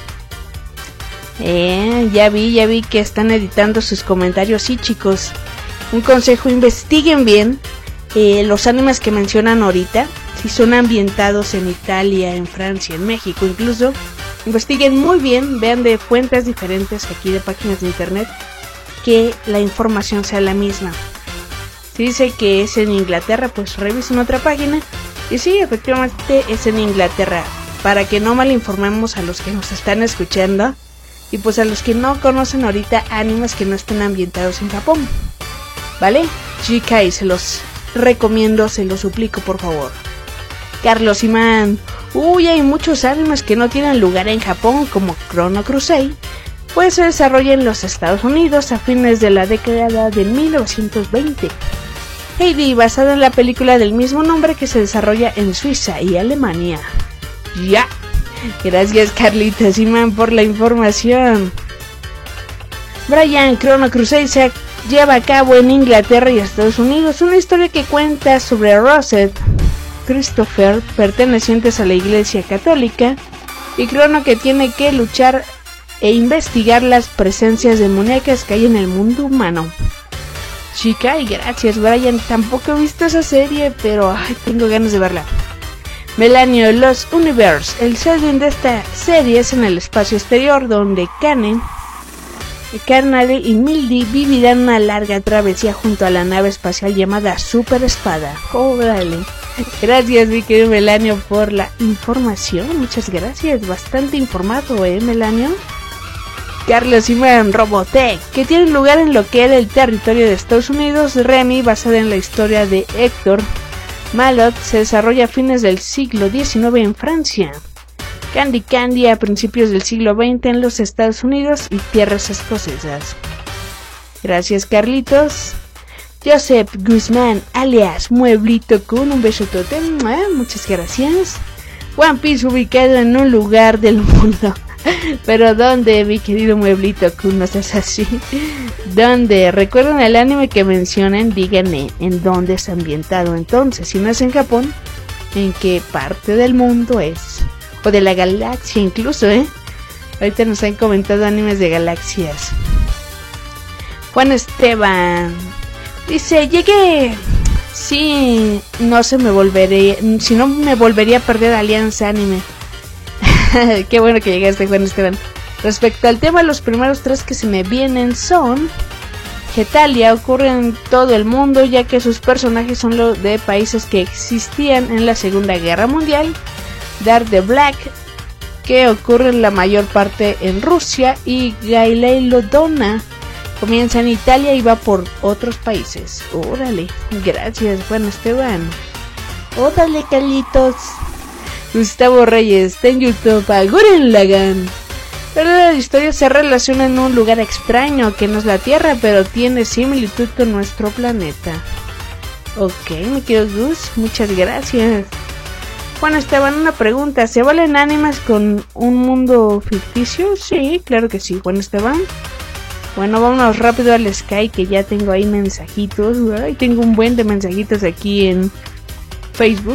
Ya vi que están editando sus comentarios. Sí, chicos, un consejo: investiguen bien los animes que mencionan ahorita, si son ambientados en Italia, en Francia, en México incluso. Investiguen muy bien, vean de fuentes diferentes aquí de páginas de internet, que la información sea la misma. Si dice que es en Inglaterra, pues revisen otra página. Y sí, efectivamente es en Inglaterra, para que no malinformemos a los que nos están escuchando y pues a los que no conocen ahorita animes que no estén ambientados en Japón, ¿vale? Chica, y se los recomiendo, se los suplico, por favor. Carlos Imán: hay muchos animes que no tienen lugar en Japón, como Chrono Crusade, pues se desarrolla en los Estados Unidos a fines de la década de 1920. Heidi, basada en la película del mismo nombre que se desarrolla en Suiza y Alemania. Ya. Gracias, Carlitos Imán, por la información. Brian, Chrono Crusade se lleva a cabo en Inglaterra y Estados Unidos. Una historia que cuenta sobre Rosette, Christopher, pertenecientes a la Iglesia Católica, y Chrono, que tiene que luchar e investigar las presencias demoníacas que hay en el mundo humano. Chica, y gracias, Brian. Tampoco he visto esa serie, pero tengo ganas de verla. Melanio Lost Universe. El setting de esta serie es en el espacio exterior, donde Carnage y Mildy vivirán una larga travesía junto a la nave espacial llamada Super Espada. Órale. Gracias, mi querido Melanio, por la información. Muchas gracias. Bastante informado, Melanio. Carlos Imán, Robotech, que tiene lugar en lo que era el territorio de Estados Unidos. Remy, basada en la historia de Héctor, Malot se desarrolla a fines del siglo XIX en Francia. Candy Candy a principios del siglo XX en los Estados Unidos y tierras escocesas. Gracias, Carlitos. Joseph Guzmán, alias Mueblito Kun, un besotote. Muchas gracias. One Piece ubicado en un lugar del mundo. Pero ¿dónde, mi querido Mueblito Kun? No seas así. ¿Dónde? Recuerden el anime que mencionen, díganme en dónde es ambientado. Entonces, si no es en Japón, ¿en qué parte del mundo es? O de la galaxia incluso, Ahorita nos han comentado animes de galaxias. Juan Esteban dice, llegué. Sí, si no me volvería a perder Alianza Anime. Qué bueno que llegaste, Juan Esteban. Respecto al tema, los primeros 3 que se me vienen son Getalia, ocurre en todo el mundo, ya que sus personajes son los de países que existían en la Segunda Guerra Mundial. Dark the Black, que ocurre en la mayor parte en Rusia, y Gailey Lodona comienza en Italia y va por otros países. Órale, gracias, Juan Esteban. Órale, Carlitos. Gustavo Reyes, está en YouTube a Gurren Lagann. La historia se relaciona en un lugar extraño que no es la Tierra, pero tiene similitud con nuestro planeta. Ok, mi querido Gus, muchas gracias. Juan Esteban, una pregunta, ¿se valen animes con un mundo ficticio? Sí, claro que sí, Juan Esteban. Bueno, vámonos rápido al Sky, que ya tengo ahí mensajitos. Ay, tengo un buen de mensajitos aquí en Facebook.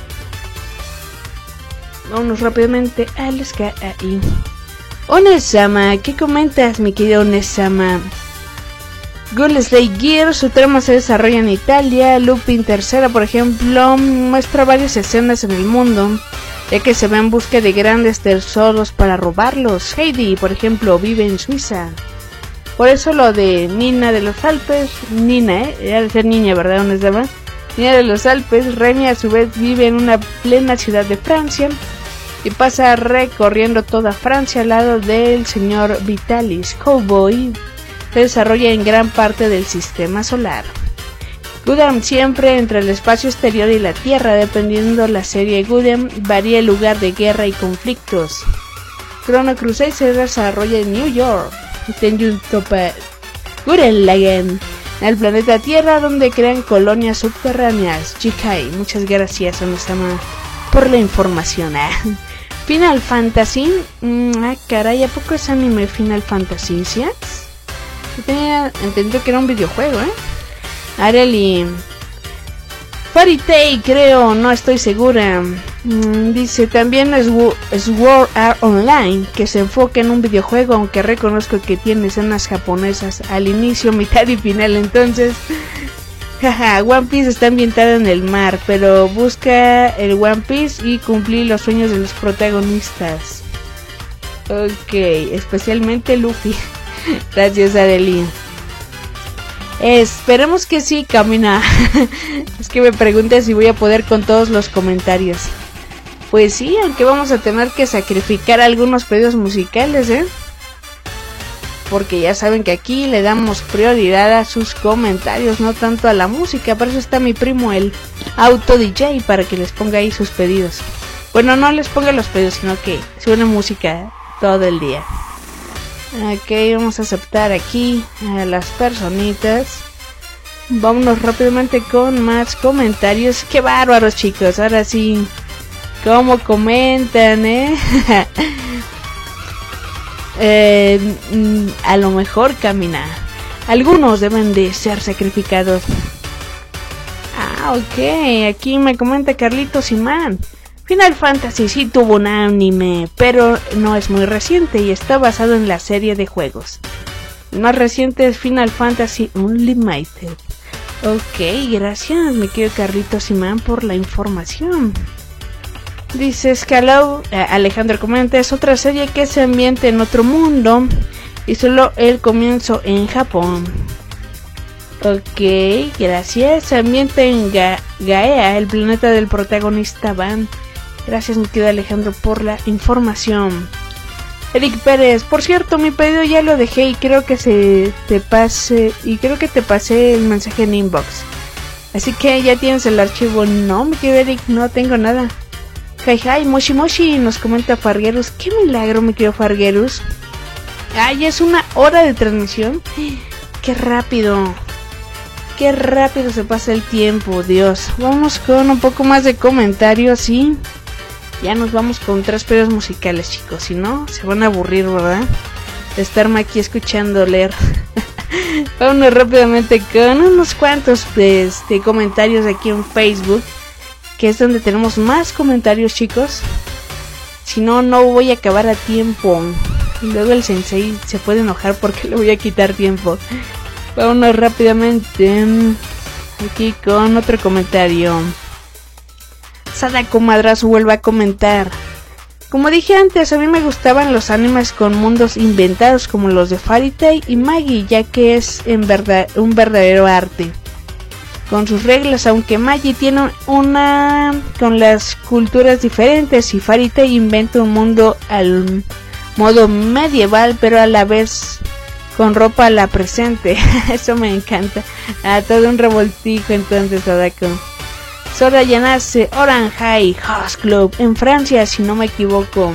Vámonos rápidamente al Sky ahí. Onesama, ¿qué comentas, mi querido Onesama? Ghoul Gear, su trama se desarrolla en Italia. Lupin III, por ejemplo, muestra varias escenas en el mundo, ya que se va en busca de grandes tesoros para robarlos. Heidi, por ejemplo, vive en Suiza. Por eso lo de Nina de los Alpes, Nina, debe ser niña, ¿verdad? Onesama. Niña de los Alpes, Remy a su vez vive en una plena ciudad de Francia y pasa recorriendo toda Francia al lado del señor Vitalis. Cowboy se desarrolla en gran parte del sistema solar. Gundam siempre entre el espacio exterior y la Tierra, dependiendo la serie Gundam, varía el lugar de guerra y conflictos. Chrono Crusade se desarrolla en New York. Tenjun Topa Gurren Lagann, el planeta Tierra, donde crean colonias subterráneas. Jikai, muchas gracias, Onesama, por la información. Final Fantasy, caray, ¿a poco es anime Final Fantasy? ¿Sí? Yo tenía entendido que era un videojuego, Areli Fairy Tail, creo, no estoy segura. Dice, también es Sword Art Online, que se enfoca en un videojuego, aunque reconozco que tiene escenas japonesas al inicio, mitad y final. Entonces, jaja, One Piece está ambientada en el mar, pero busca el One Piece y cumplir los sueños de los protagonistas. Ok, especialmente Luffy. Gracias, Adeline. Esperemos que sí, Camina. Es que me pregunté si voy a poder con todos los comentarios. Pues sí, aunque vamos a tener que sacrificar algunos pedidos musicales, porque ya saben que aquí le damos prioridad a sus comentarios, no tanto a la música. Por eso está mi primo, el Auto DJ, para que les ponga ahí sus pedidos. Bueno, no les ponga los pedidos, sino que suene música todo el día. Ok, vamos a aceptar aquí a las personitas. Vámonos rápidamente con más comentarios. ¡Qué bárbaros, chicos! Ahora sí, ¿cómo comentan, a lo mejor, Camina, algunos deben de ser sacrificados. Ok, aquí me comenta Carlitos Imán. Final Fantasy sí tuvo un anime, pero no es muy reciente y está basado en la serie de juegos. El más reciente es Final Fantasy Unlimited. Ok, gracias, mi querido Carlitos Imán, por la información. Dice Scalow, Alejandro comenta, es otra serie que se ambienta en otro mundo y solo el comienzo en Japón. Ok, gracias. Se ambienta en Gaea, el planeta del protagonista Van. Gracias, mi querido Alejandro, por la información. Eric Pérez, por cierto, mi pedido ya lo dejé y creo que te pasé el mensaje en inbox. Así que ya tienes el archivo. No, mi querido Eric, no tengo nada. Hi, Moshi Moshi, nos comenta Farguerus. Qué milagro, mi querido Farguerus. Ya es 1 hora de transmisión. Qué rápido. Qué rápido se pasa el tiempo, Dios. Vamos con un poco más de comentarios y ya nos vamos con 3 pedidos musicales, chicos. Si no, se van a aburrir, ¿verdad? De estarme aquí escuchando leer. Vámonos rápidamente con unos cuantos comentarios aquí en Facebook, que es donde tenemos más comentarios, chicos. Si no, no voy a acabar a tiempo. Luego el sensei se puede enojar porque le voy a quitar tiempo. Vámonos rápidamente aquí con otro comentario. Sadako Madrazo vuelve a comentar: como dije antes, a mí me gustaban los animes con mundos inventados como los de Fairy Tail y Maggie, ya que es en verdad un verdadero arte con sus reglas, aunque Maggie tiene una con las culturas diferentes y Fairy Tail inventa un mundo al modo medieval, pero a la vez con ropa a la presente. Eso me encanta. Todo un revoltijo entonces, Sadako. Sora Yanase, Orange House Club en Francia, si no me equivoco.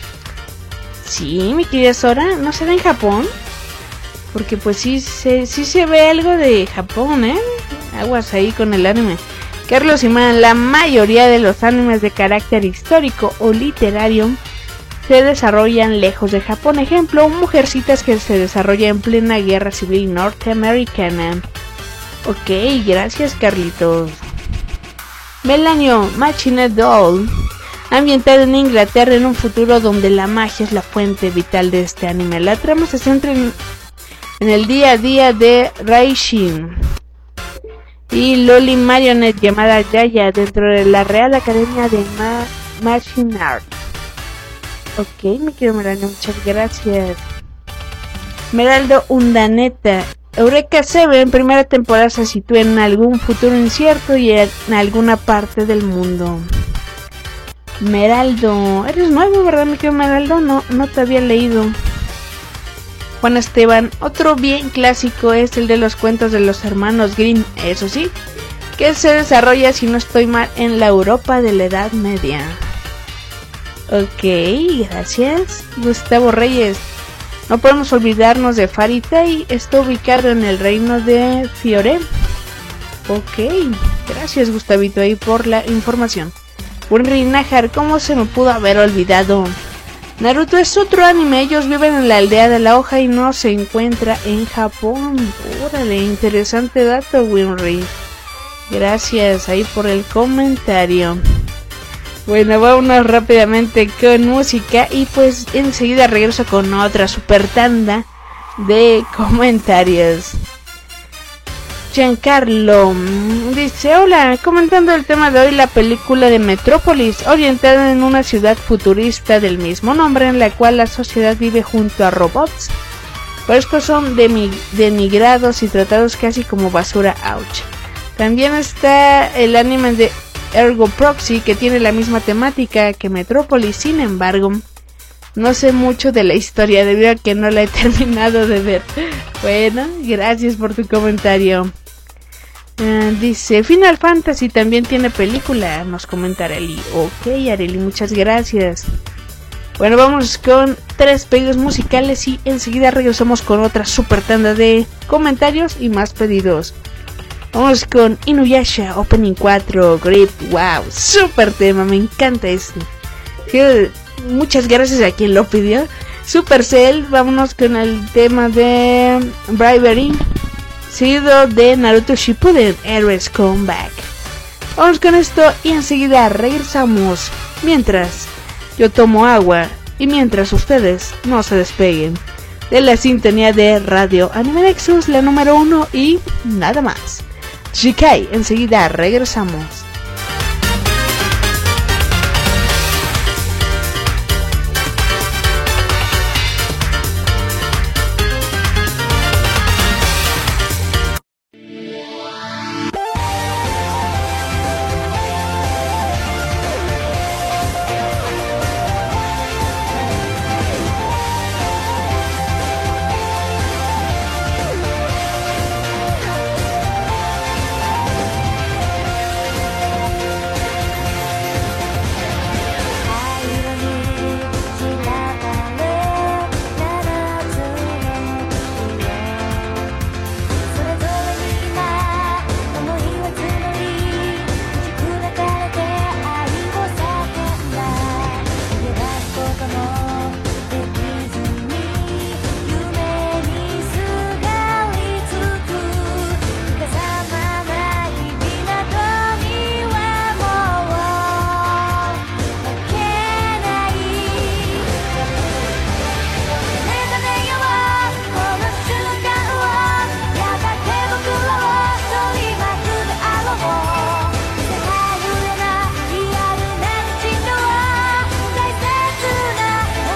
Sí, mi querida Sora, ¿no será en Japón? Porque pues sí se ve algo de Japón, Aguas ahí con el anime. Carlos Imán, la mayoría de los animes de carácter histórico o literario se desarrollan lejos de Japón. Ejemplo, Mujercitas, que se desarrolla en plena guerra civil norteamericana. Ok, gracias Carlitos. Melanio, Machine Doll, ambientado en Inglaterra en un futuro donde la magia es la fuente vital de este anime. La trama se centra en el día a día de Raishin y Loli Marionette llamada Yaya dentro de la Real Academia de Machine Art. Ok, me quiero Melanio, muchas gracias. Meraldo Undaneta, Eureka 7 en primera temporada se sitúa en algún futuro incierto y en alguna parte del mundo. Meraldo, eres nuevo, ¿verdad, mi querido Meraldo? No te había leído. Juan Esteban, otro bien clásico es el de los cuentos de los hermanos Grimm, eso sí, que se desarrolla, si no estoy mal, en la Europa de la Edad Media. Ok, gracias. Gustavo Reyes, no podemos olvidarnos de Fairy Tail, está ubicado en el reino de Fiore. Ok, gracias Gustavito ahí por la información. Winry Najar, ¿cómo se me pudo haber olvidado? Naruto es otro anime, ellos viven en la aldea de la hoja y no se encuentra en Japón. Órale, interesante dato, Winry. Gracias ahí por el comentario. Bueno, vámonos rápidamente con música y pues enseguida regreso con otra super tanda de comentarios. Giancarlo dice: hola, comentando el tema de hoy, la película de Metrópolis, orientada en una ciudad futurista del mismo nombre, en la cual la sociedad vive junto a robots, pero estos son denigrados y tratados casi como basura. Ouch. También está el anime de Ergo Proxy, que tiene la misma temática que Metrópolis. Sin embargo, no sé mucho de la historia debido a que no la he terminado de ver. Bueno, gracias por tu comentario. Dice: Final Fantasy también tiene película, nos comenta Areli. Ok, Areli, muchas gracias. Bueno, vamos con 3 pedidos musicales y enseguida regresamos con otra super tanda de comentarios y más pedidos. Vamos con Inuyasha Opening 4 Grip. Wow, super tema, me encanta este. Muchas gracias a quien lo pidió. Supercell, vámonos con el tema de Bravery, seguido de Naruto Shippuden Heroes Comeback. Vamos con esto y enseguida regresamos. Mientras yo tomo agua y mientras ustedes no se despeguen de la sintonía de Radio Anime Nexus, la número 1 y nada más. Shikai, enseguida regresamos. 「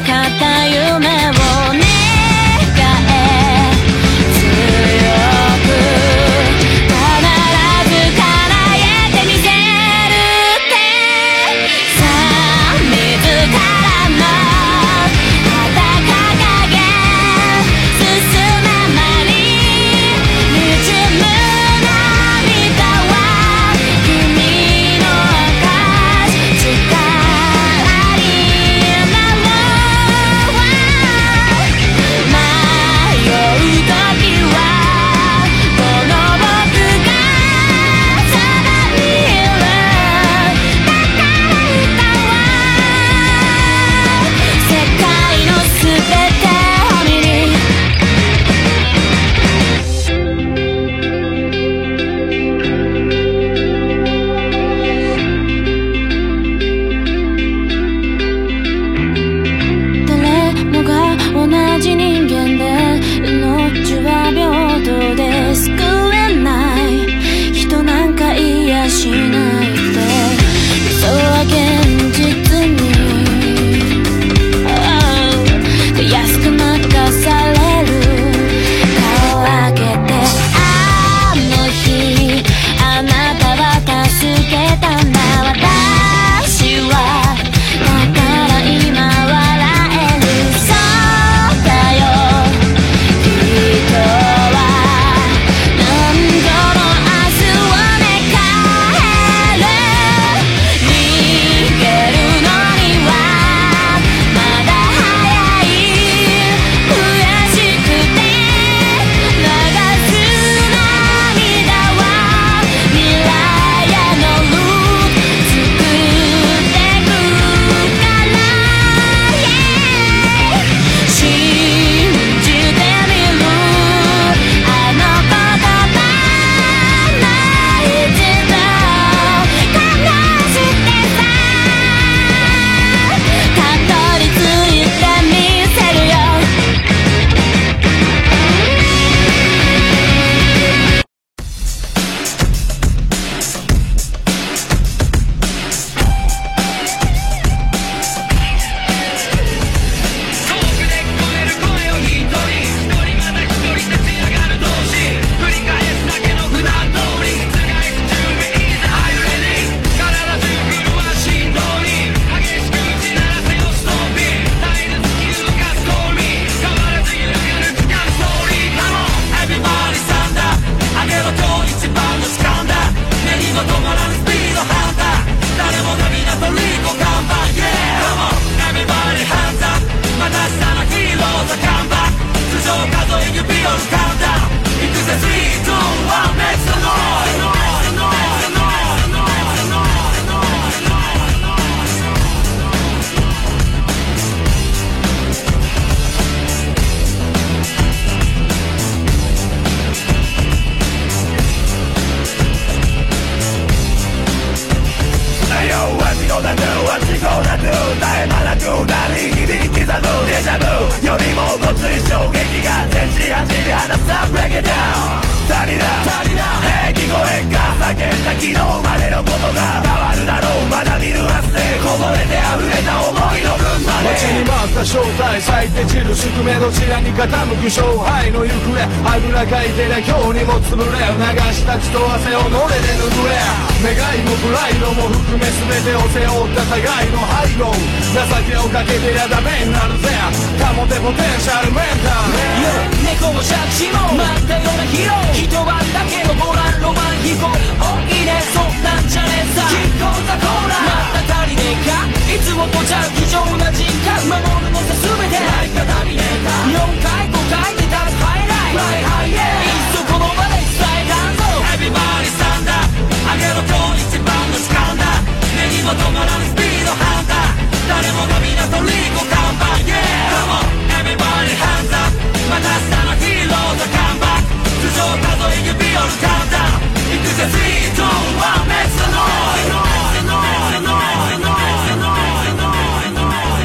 「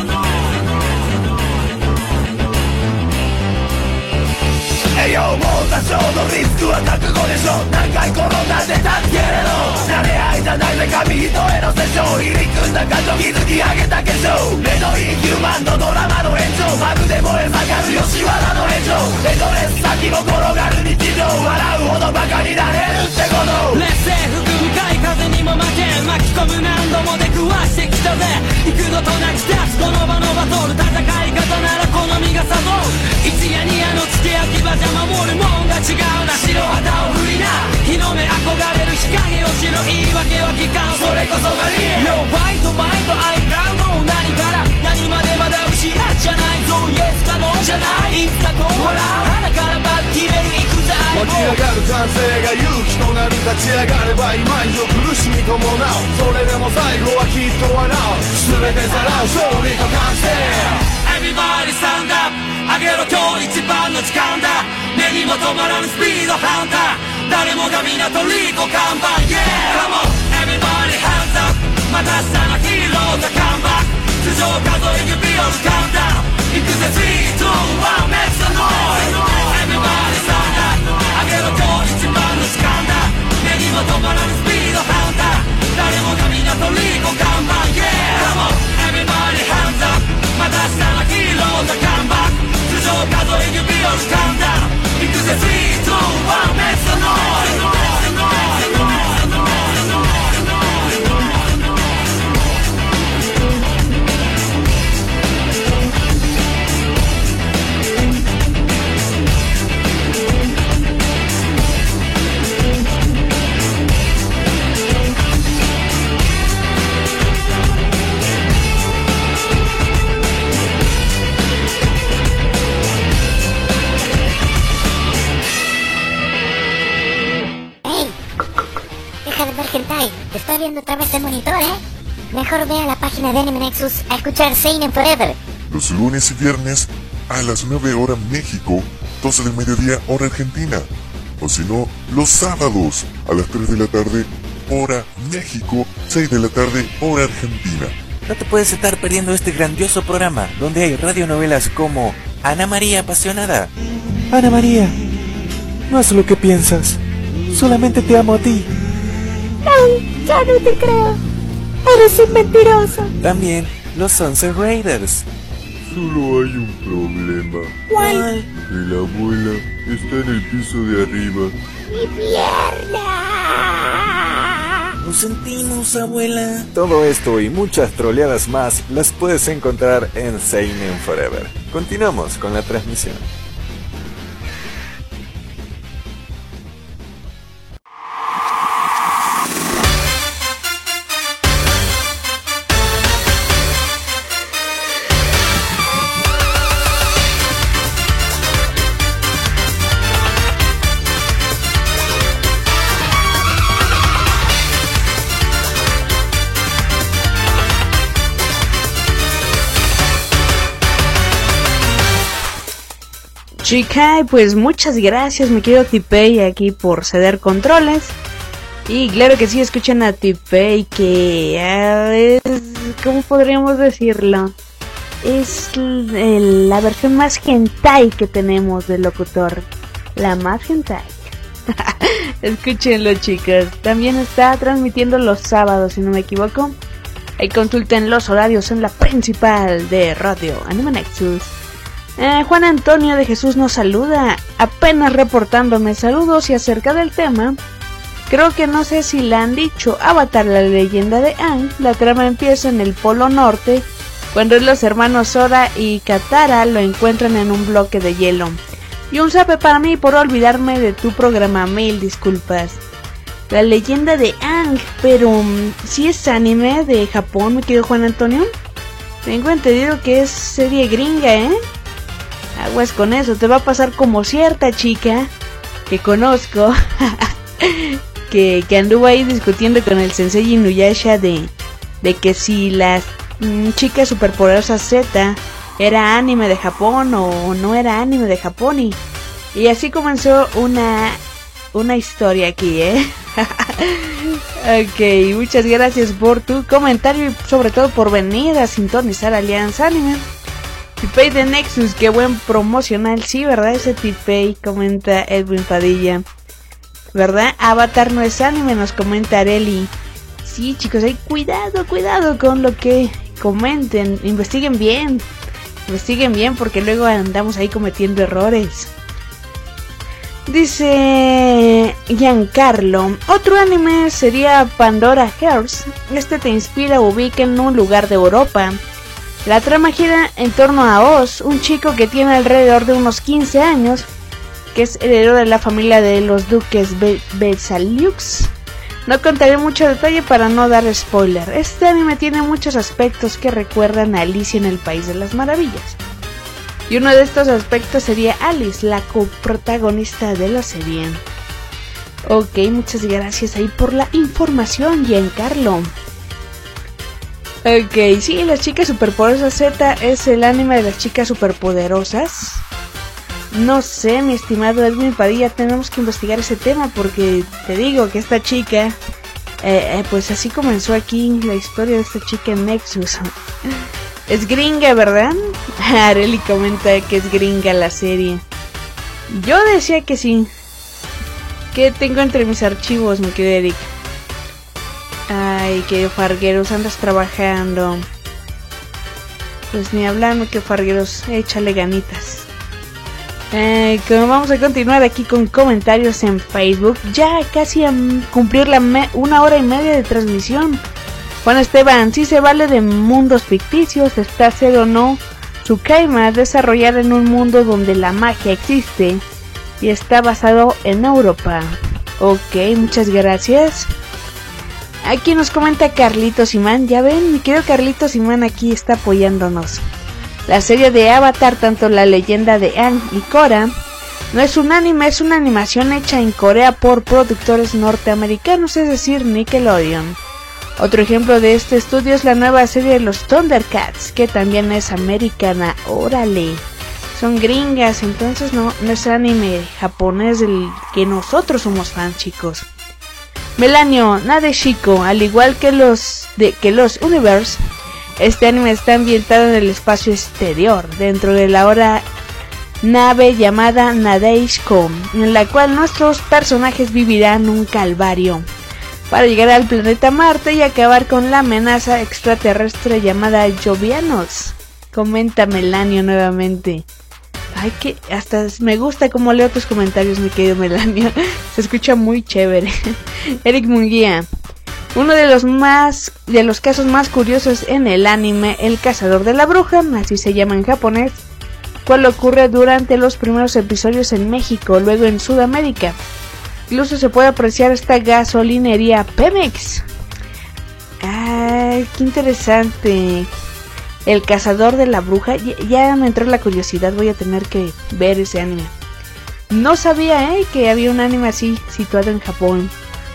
多少のリスクは覚悟でしょ何回転んだって立つけれど慣れ合いじゃないぜ紙一重のセッション入り組んだ感情築き上げた化粧レドインヒューマンのドラマの延長マグで燃え盛る吉原の炎上レドレス先も転がる日常笑うほどバカになれるってこと劣勢吹く向かい風にも負け巻き込む何度も出くわしてきたぜ幾度となく立つこの場のバトル戦い方なら好みが誘う一夜二夜の付け焼き場じゃ守るもんが違うな白旗を振りな日の目憧れる日陰を知る言い訳は聞かんそれこそがリアルバイトバイト相変わるもう何から何までまだ失っちゃないぞイエス可能じゃないいつかこう笑う鼻からバッ決める行くぜ湧き上がる感性が勇気となる立ち上がれば今以上苦しみ伴うそれでも最後はきっと笑う全てさらう勝利と完成 Everybody stand up 上げろ今日一番の時間だ目にも止まらぬスピードハンター誰もが港リコ看板 Yeah Come on Everybody hands up また明日のヒーローがカムバック頭上数え指をカウンダウン行くぜ3、2、1 Make some noise Everybody stand up 上げろ今日一番の時間だ目にも止まらぬスピードハンター誰もが港リコ看板 Yeah Come on Everybody hands up また明日のヒーローがカムバック頭上数え指をカウンダウン行くぜ3、2、1 Make some noise Te estoy viendo a través del monitor, Mejor ve a la página de Anime Nexus a escuchar Seinen Forever. Los lunes y viernes a las 9 horas México, 12 del mediodía hora Argentina. O si no, los sábados a las 3 de la tarde hora México, 6 de la tarde hora Argentina. No te puedes estar perdiendo este grandioso programa donde hay radionovelas como Ana María Apasionada. Ana María, no es lo que piensas. Solamente te amo a ti. No, ya no te creo. Eres un mentiroso. También los Sunset Raiders. Solo hay un problema. ¿Cuál? Que la abuela está en el piso de arriba. ¡Mi pierna! Lo sentimos, abuela. Todo esto y muchas troleadas más las puedes encontrar en Seinen Forever. Continuamos con la transmisión. Chica, pues muchas gracias, mi querido Tipei, aquí por ceder controles. Y claro que sí, escuchan a Tipei, que es, ¿cómo podríamos decirlo? Es la versión más hentai que tenemos del locutor. La más hentai. Escúchenlo, chicos. También está transmitiendo los sábados, si no me equivoco. Ahí consulten los horarios en la principal de Radio Anime Nexus. Juan Antonio de Jesús nos saluda, apenas reportándome saludos y acerca del tema. Creo que no sé si la han dicho, Avatar, la leyenda de Aang. La trama empieza en el Polo Norte, cuando los hermanos Sora y Katara lo encuentran en un bloque de hielo. Y un zape para mí por olvidarme de tu programa, mil disculpas. La leyenda de Aang, pero si es anime de Japón, mi querido Juan Antonio. Tengo entendido que es serie gringa, Aguas con eso, te va a pasar como cierta chica que conozco que anduvo ahí discutiendo con el Sensei Inuyasha de que si las chicas superpoderosas Z era anime de Japón o no era anime de Japón, y así comenzó una historia aquí, Ok, muchas gracias por tu comentario y sobre todo por venir a sintonizar Alianza Anime. Tipei de Nexus, qué buen promocional. Sí, ¿verdad? Ese Tipei, comenta Edwin Padilla. ¿Verdad? Avatar no es anime, nos comenta Areli. Sí, chicos, cuidado con lo que comenten. Investiguen bien porque luego andamos ahí cometiendo errores. Dice Giancarlo, otro anime sería Pandora Hearts. Este te inspira o ubica en un lugar de Europa. La trama gira en torno a Oz, un chico que tiene alrededor de unos 15 años, que es heredero de la familia de los duques Bezaliux. No contaré mucho detalle para no dar spoiler. Este anime tiene muchos aspectos que recuerdan a Alicia en el País de las Maravillas. Y uno de estos aspectos sería Alice, la coprotagonista de la serie. Ok, muchas gracias ahí por la información, Giancarlo. Ok, sí, las chicas superpoderosas Z es el anime de las chicas superpoderosas. No sé, mi estimado Edwin Padilla, tenemos que investigar ese tema porque te digo que esta chica, pues así comenzó aquí la historia de esta chica en Nexus. Es gringa, ¿verdad? Areli comenta que es gringa la serie. Yo decía que sí. ¿Qué tengo entre mis archivos, mi querido Eric? Ay, que Fargueros, andas trabajando. Pues ni hablando, que Fargueros, échale ganitas. Como vamos a continuar aquí con comentarios en Facebook, ya casi a cumplir la 1 hora y media de transmisión. Juan Esteban, si se vale de mundos ficticios, está ser o no Tsukaima desarrollada en un mundo donde la magia existe y está basado en Europa. Ok, muchas gracias. Aquí nos comenta Carlitos Imán, ya ven, mi querido Carlitos Imán aquí está apoyándonos. La serie de Avatar, tanto la leyenda de Aang y Korra, no es un anime, es una animación hecha en Corea por productores norteamericanos, es decir, Nickelodeon. Otro ejemplo de este estudio es la nueva serie de los Thundercats, que también es americana. Órale, son gringas, entonces no es anime japonés del que nosotros somos fans, chicos. Melanio, Nadeshiko, al igual que los Universe, este anime está ambientado en el espacio exterior, dentro de la ahora nave llamada Nadeshiko, en la cual nuestros personajes vivirán un calvario para llegar al planeta Marte y acabar con la amenaza extraterrestre llamada Jovianos. Comenta Melanio nuevamente. Ay, que hasta me gusta cómo leo tus comentarios, mi querido Melanio. Se escucha muy chévere. Eric Munguía. Uno de los casos más curiosos en el anime, El Cazador de la Bruja, así se llama en japonés, cual ocurre durante los primeros episodios en México, luego en Sudamérica. Incluso se puede apreciar esta gasolinería Pemex. Ay, qué interesante. El Cazador de la Bruja. Ya me entró la curiosidad, voy a tener que ver ese anime. No sabía que había un anime así situado en Japón.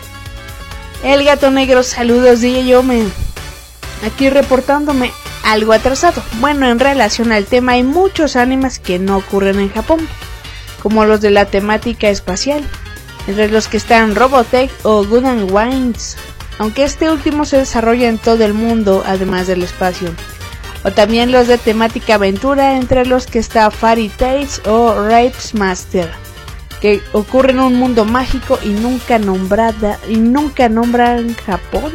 El Gato Negro, saludos, dije yo aquí reportándome algo atrasado. Bueno, en relación al tema hay muchos animes que no ocurren en Japón, como los de la temática espacial, entre los que están Robotech o Good and Wines, aunque este último se desarrolla en todo el mundo además del espacio. O también los de temática aventura, entre los que está Fairy Tales o Rapes Master, que ocurre en un mundo mágico y nunca nombran Japón.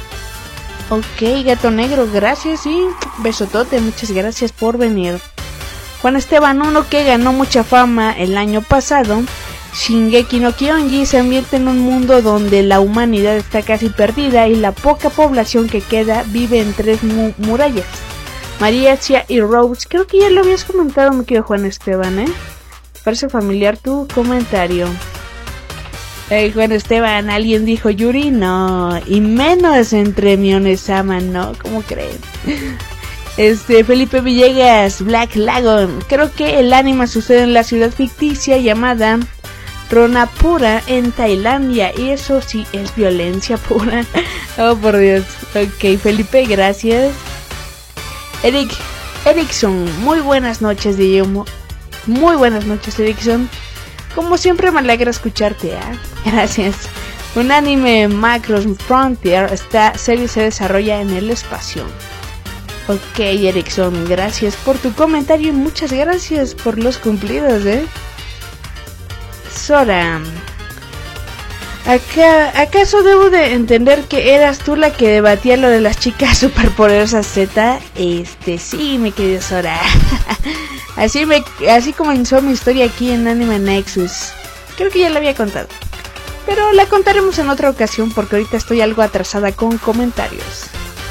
Ok, Gato Negro, gracias y besotote, muchas gracias por venir. Juan Esteban, uno que ganó mucha fama el año pasado, Shingeki no Kyojin, se ambienta en un mundo donde la humanidad está casi perdida y la poca población que queda vive en 3 murallas. Mariachi y Rose, creo que ya lo habías comentado, mi querido Juan Esteban, Parece familiar tu comentario. Juan Esteban, ¿alguien dijo Yuri? No, y menos entre Mionesama, ¿no? ¿Cómo creen? Felipe Villegas, Black Lagoon, creo que el anime sucede en la ciudad ficticia llamada Ronapura en Tailandia, y eso sí es violencia pura. Oh, por Dios. Ok, Felipe, gracias. Erickson, muy buenas noches, Guillermo. Muy buenas noches, Erickson. Como siempre me alegra escucharte, Gracias. Un anime Macross Frontier, esta serie se desarrolla en el espacio. Ok, Erickson, gracias por tu comentario y muchas gracias por los cumplidos, Sora, ¿acaso debo de entender que eras tú la que debatía lo de las chicas superpoderosas Z? Sí, mi querido Sora. Así comenzó mi historia aquí en Anime Nexus. Creo que ya la había contado, pero la contaremos en otra ocasión porque ahorita estoy algo atrasada con comentarios.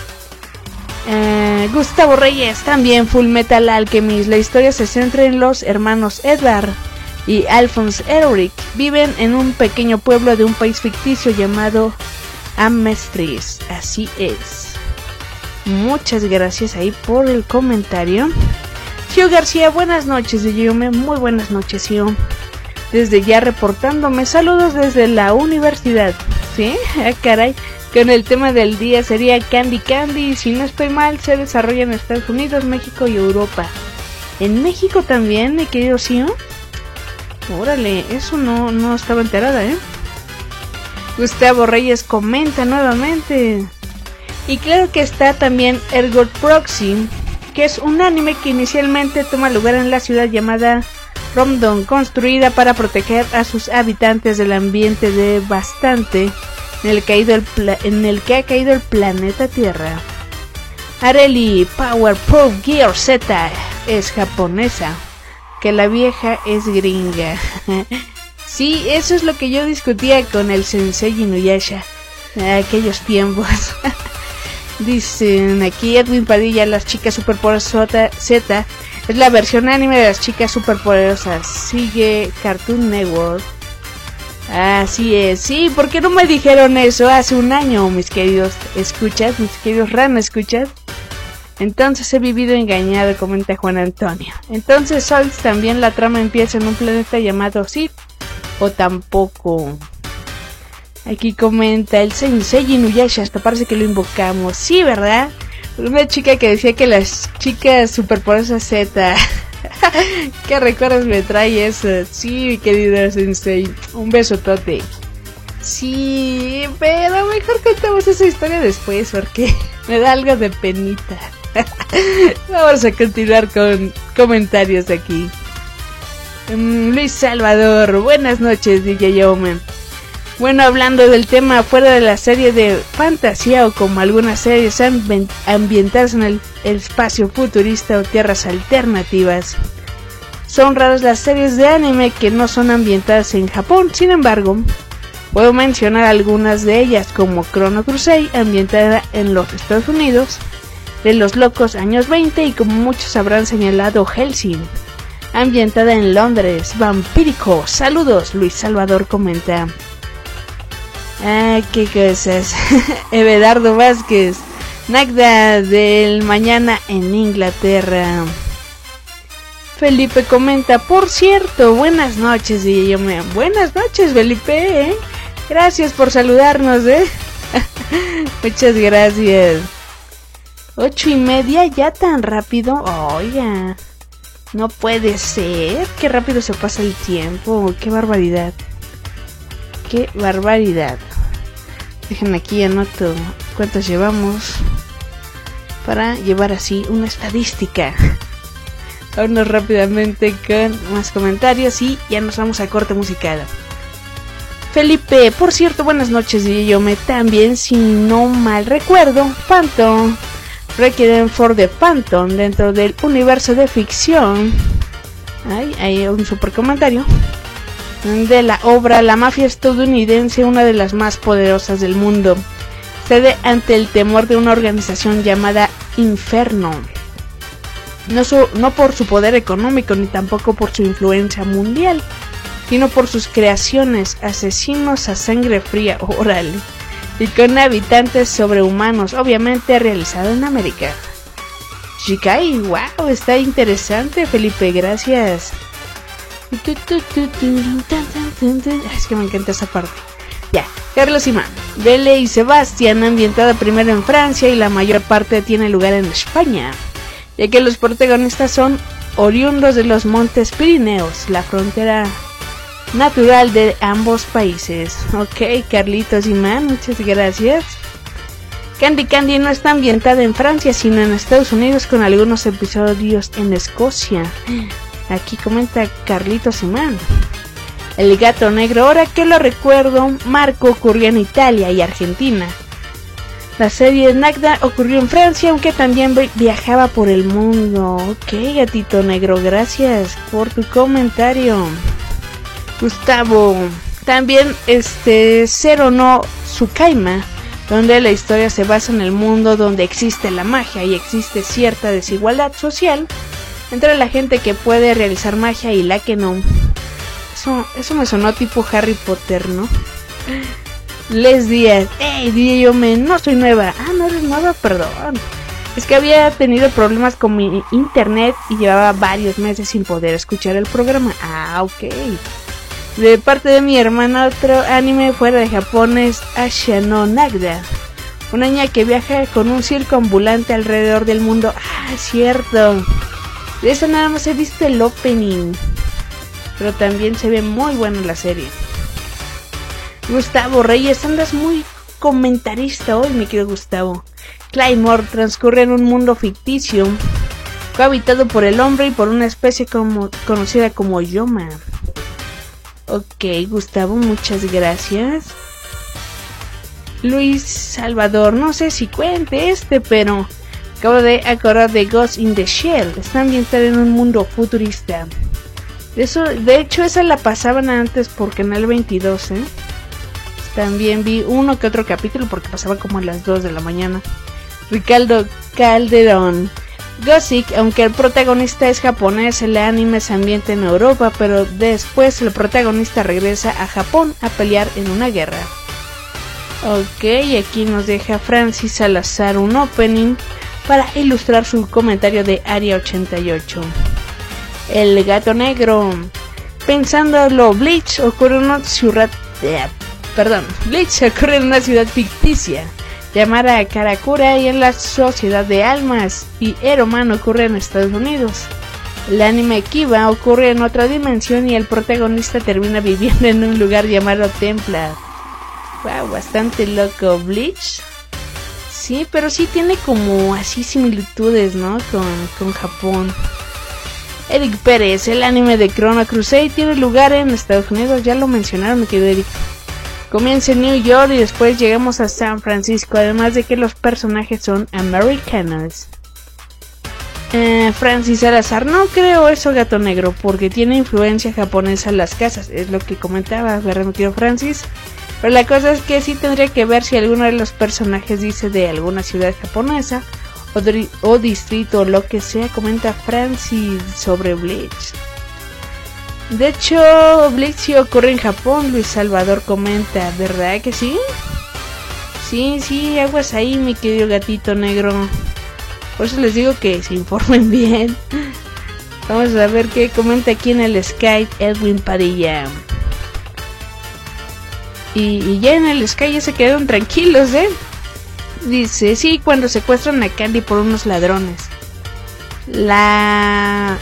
Gustavo Reyes, también Full Metal Alchemist. La historia se centra en los hermanos Edward y Alphonse Elric. Viven en un pequeño pueblo de un país ficticio llamado Amestris. Así es. Muchas gracias ahí por el comentario. Gio García, buenas noches. Muy buenas noches, Gio. Desde ya reportándome. Saludos desde la universidad. ¿Sí? Caray. Con el tema del día sería Candy Candy. Si no estoy mal, se desarrolla en Estados Unidos, México y Europa. ¿En México también, mi querido Gio? Órale, eso no estaba enterada, Gustavo Reyes comenta nuevamente. Y claro que está también Ergot Proxy, que es un anime que inicialmente toma lugar en la ciudad llamada Romdon, construida para proteger a sus habitantes del ambiente devastante en el que ha caído el planeta Tierra. Areli Powerpuff Gear Z es japonesa, que la vieja es gringa. Sí, eso es lo que yo discutía con el Sensei Inuyasha en aquellos tiempos. Dicen aquí Edwin Padilla, las chicas superpoderosas Z es la versión anime de las chicas superpoderosas. Sigue Cartoon Network. Así es, sí, ¿por qué no me dijeron eso hace un año, mis queridos escuchas, mis queridos Ran escuchas? Entonces he vivido engañado, comenta Juan Antonio. Entonces, Souls, también la trama empieza en un planeta llamado Sid, o tampoco. Aquí comenta el Sensei Inuyasha, hasta parece que lo invocamos. Sí, ¿verdad? Una chica que decía que las chicas superpoderosas Z. ¿Qué recuerdos me trae eso? Sí, mi querido Sensei, un besotote. Sí, pero mejor contamos esa historia después porque me da algo de penita. Vamos a continuar con comentarios aquí. Luis Salvador, buenas noches, DJ Omen. Bueno, hablando del tema fuera de la serie de fantasía o como algunas series ambientadas en el espacio futurista o tierras alternativas, son raras las series de anime que no son ambientadas en Japón. Sin embargo, puedo mencionar algunas de ellas como Chrono Crusade, ambientada en los Estados Unidos, de los locos años 20, y como muchos habrán señalado, Hellsing, ambientada en Londres. Vampírico, saludos, Luis Salvador comenta. Qué cosas. Evedardo Vázquez, Nagda del mañana en Inglaterra. Felipe comenta, por cierto, buenas noches, y yo me... Buenas noches, Felipe, Gracias por saludarnos, Muchas gracias. 8:30, ya tan rápido. Oiga, no puede ser. Qué rápido se pasa el tiempo. Qué barbaridad. Qué barbaridad. Dejen aquí, anoto cuántos llevamos para llevar así una estadística. Vámonos rápidamente con más comentarios y ya nos vamos a corte musical. Felipe, por cierto, buenas noches, y yo me también, si no mal recuerdo, Phantom, Requiem for the Phantom, dentro del universo de ficción. Hay un super comentario de la obra. La mafia estadounidense, una de las más poderosas del mundo, cede ante el temor de una organización llamada Inferno. No por su poder económico ni tampoco por su influencia mundial, sino por sus creaciones, asesinos a sangre fría, órale, y con habitantes sobrehumanos, obviamente realizado en América. Shikai, wow, está interesante, Felipe, gracias. Es que me encanta esa parte. Ya, Carlos Imán, Belle y Sebastián, ambientada primero en Francia y la mayor parte tiene lugar en España, ya que los protagonistas son oriundos de los Montes Pirineos, la frontera natural de ambos países. Ok, Carlitos Imán, muchas gracias. Candy Candy no está ambientada en Francia, sino en Estados Unidos, con algunos episodios en Escocia. Aquí comenta Carlitos Simán. El gato negro, ahora que lo recuerdo, Marco ocurrió en Italia y Argentina. La serie Nagda ocurrió en Francia, aunque también viajaba por el mundo. Ok, gatito negro, gracias por tu comentario. Gustavo, también Zero no Tsukaima, donde la historia se basa en el mundo donde existe la magia y existe cierta desigualdad social entre la gente que puede realizar magia y la que no. Eso me sonó tipo Harry Potter, ¿no? Les Díaz, hey DJ Omen, no soy nueva. Ah, no eres nueva, perdón. Es que había tenido problemas con mi internet y llevaba varios meses sin poder escuchar el programa. Ah, ok. De parte de mi hermana, otro anime fuera de Japón es Asha no Nagda, una niña que viaja con un circo ambulante alrededor del mundo. Ah, cierto. De eso nada más he visto el opening, pero también se ve muy buena la serie. Gustavo Reyes, andas muy comentarista hoy, mi querido Gustavo. Claymore transcurre en un mundo ficticio cohabitado por el hombre y por una especie conocida como Yoma. Ok, Gustavo, muchas gracias. Luis Salvador, no sé si cuente pero acabo de acordar de Ghost in the Shell. Está ambientada en un mundo futurista. De hecho, esa la pasaban antes por Canal 22, ¿eh? También vi uno que otro capítulo porque pasaba como a las 2 de la mañana. Ricardo Calderón. Gothic, aunque el protagonista es japonés, el anime se ambienta en Europa, pero después el protagonista regresa a Japón a pelear en una guerra. Ok, aquí nos deja Francis Salazar un opening para ilustrar su comentario de Área 88. El gato negro. Pensándolo, Bleach ocurre en una ciudad ficticia llamada Karakura y en la Sociedad de Almas, y Eroman ocurre en Estados Unidos. El anime Kiba ocurre en otra dimensión y el protagonista termina viviendo en un lugar llamado Templar. Wow, bastante loco. Bleach. Sí, pero sí tiene como así similitudes, ¿no? Con Japón. Eric Pérez, el anime de Chrono Crusade tiene lugar en Estados Unidos, ya lo mencionaron, mi querido Eric. Comienza en New York y después llegamos a San Francisco, además de que los personajes son americanos. Francis Salazar, no creo eso, gato negro, porque tiene influencia japonesa en las casas, es lo que comentaba, ¿verdad, mi querido Francis? Pero la cosa es que sí tendría que ver si alguno de los personajes dice de alguna ciudad japonesa o distrito o lo que sea, comenta Francis sobre Bleach. De hecho, Bleach sí ocurre en Japón, Luis Salvador comenta, ¿verdad que sí? Sí, aguas ahí, mi querido gatito negro. Por eso les digo que se informen bien. Vamos a ver qué comenta aquí en el Skype Edwin Padilla. Y ya en el Skype ya se quedaron tranquilos, Dice, sí, cuando secuestran a Candy por unos ladrones. La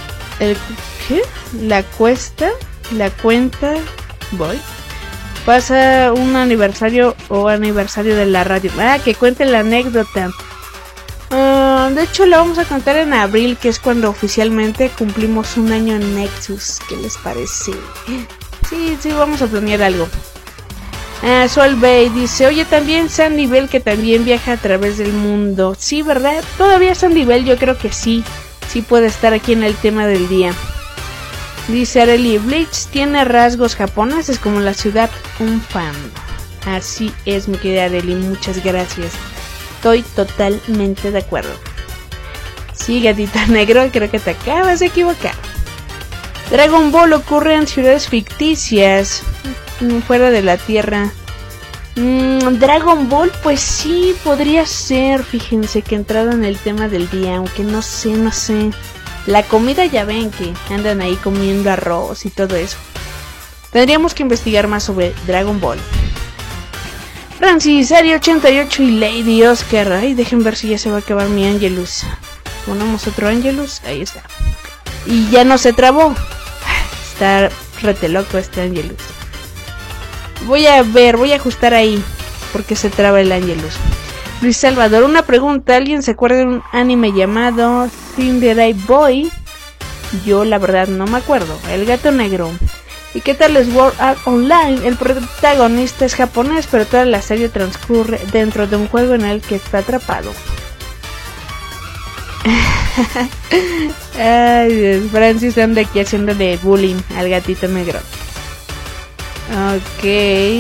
cuenta voy. Pasa un aniversario de la radio. Que cuente la anécdota. De hecho la vamos a contar en abril, que es cuando oficialmente cumplimos un año en Nexus. ¿Qué les parece? Sí, vamos a planear algo. Sol Bay dice, oye, también Sandy Bell, que también viaja a través del mundo. Sí, ¿verdad? Todavía Sandy Bell, yo creo que sí puede estar aquí en el tema del día. Dice Arely, Bleach tiene rasgos japoneses como la ciudad Unfan. Así es, mi querida Arely, muchas gracias. Estoy totalmente de acuerdo. Sí, gatita negro, creo que te acabas de equivocar. Dragon Ball ocurre en ciudades ficticias fuera de la Tierra. Dragon Ball, pues sí, podría ser. Fíjense que entrado en el tema del día, aunque no sé. La comida, ya ven que andan ahí comiendo arroz y todo eso. Tendríamos que investigar más sobre Dragon Ball. Francis, Ari 88 y Lady Oscar. Ay, dejen ver si ya se va a acabar mi Angelus. Ponemos otro Angelus, ahí está. Y ya no se trabó. Está rete loco este Angelus. Voy a ajustar ahí, porque se traba el Angelus. Luis Salvador, una pregunta, ¿alguien se acuerda de un anime llamado Cinderay Boy? Yo la verdad no me acuerdo. El gato negro. ¿Y qué tal es Sword Art Online? El protagonista es japonés, pero toda la serie transcurre dentro de un juego en el que está atrapado. Ay, Dios. Francis anda aquí haciéndole bullying al gatito negro. Ok.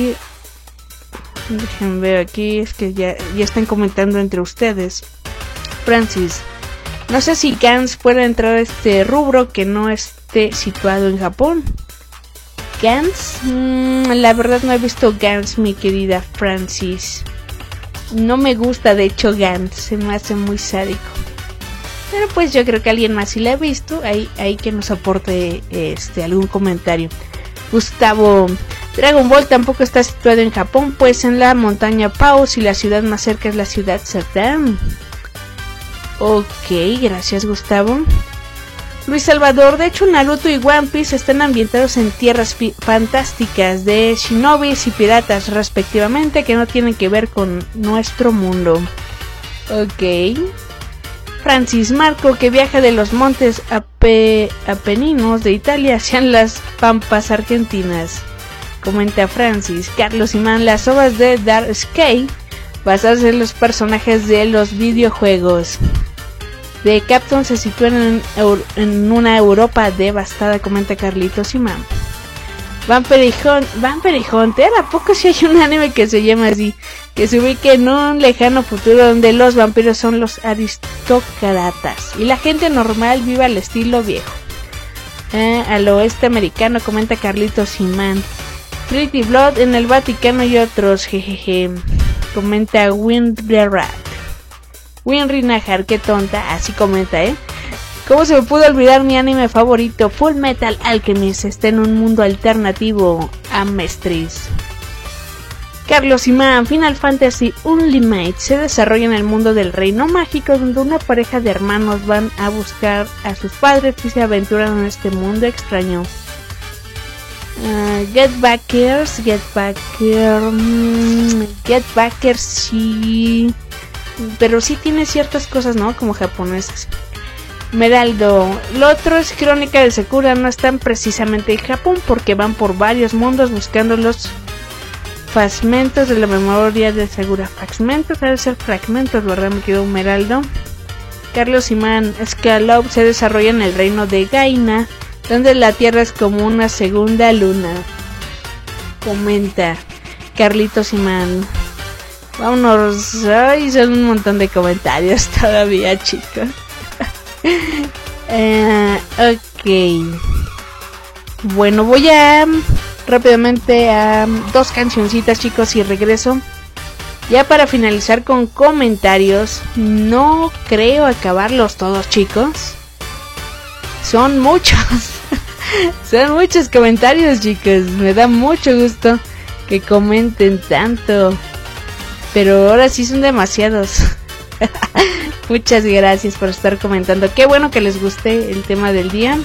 Déjenme ver aquí, es que ya están comentando entre ustedes. Francis, no sé si Gans puede entrar a este rubro que no esté situado en Japón. Gans, la verdad no he visto Gans, mi querida Francis. No me gusta, de hecho, Gans, se me hace muy sádico. Pero pues yo creo que alguien más sí la ha visto, ahí que nos aporte algún comentario. Gustavo, Dragon Ball tampoco está situado en Japón, pues en la montaña Paus y la ciudad más cerca es la ciudad Saddam. Ok, gracias Gustavo. Luis Salvador, de hecho Naruto y One Piece están ambientados en tierras fantásticas de shinobis y piratas respectivamente, que no tienen que ver con nuestro mundo. Ok. Francis, Marco, que viaja de los montes Apeninos de Italia hacia las pampas argentinas. Comenta Francis. Carlos Imán, las obras de Dark Sky basadas en los personajes de los videojuegos de Capcom se sitúan en una Europa devastada, comenta Carlitos Imán. Vampire Hunter, ¿a poco si hay un anime que se llama así? Que se ubica en un lejano futuro donde los vampiros son los aristócratas y la gente normal vive al estilo viejo. Al oeste americano, comenta Carlitos Imán. Pretty Blood en el Vaticano y otros, jejeje. Comenta Winry Najar, qué tonta, así comenta, ¿Cómo se me pudo olvidar mi anime favorito? Full Metal Alchemist está en un mundo alternativo. Amestris. Carlos Imán, Final Fantasy Unlimited se desarrolla en el mundo del reino mágico, donde una pareja de hermanos van a buscar a sus padres y se aventuran en este mundo extraño. Get Backers, sí, pero sí tiene ciertas cosas, ¿no? Como japonesas. Meraldo, lo otro es Crónica de Sakura, no están precisamente en Japón porque van por varios mundos buscando los fragmentos de la memoria de Sakura. Fragmentos, debe ser fragmentos, ¿verdad? Me quedó Meraldo. Carlos Imán, Scalop se desarrolla en el reino de Gaina, donde la tierra es como una segunda luna. Comenta Carlitos Imán. Vámonos. Ay, son un montón de comentarios todavía, chicos. Ok. Bueno, voy a rápidamente a dos cancioncitas, chicos, y regreso. Ya para finalizar con comentarios. No creo acabarlos todos, chicos. Son muchos. Son muchos comentarios, chicos. Me da mucho gusto que comenten tanto. Pero ahora sí son demasiados. Muchas gracias por estar comentando. Qué bueno que les guste el tema del día.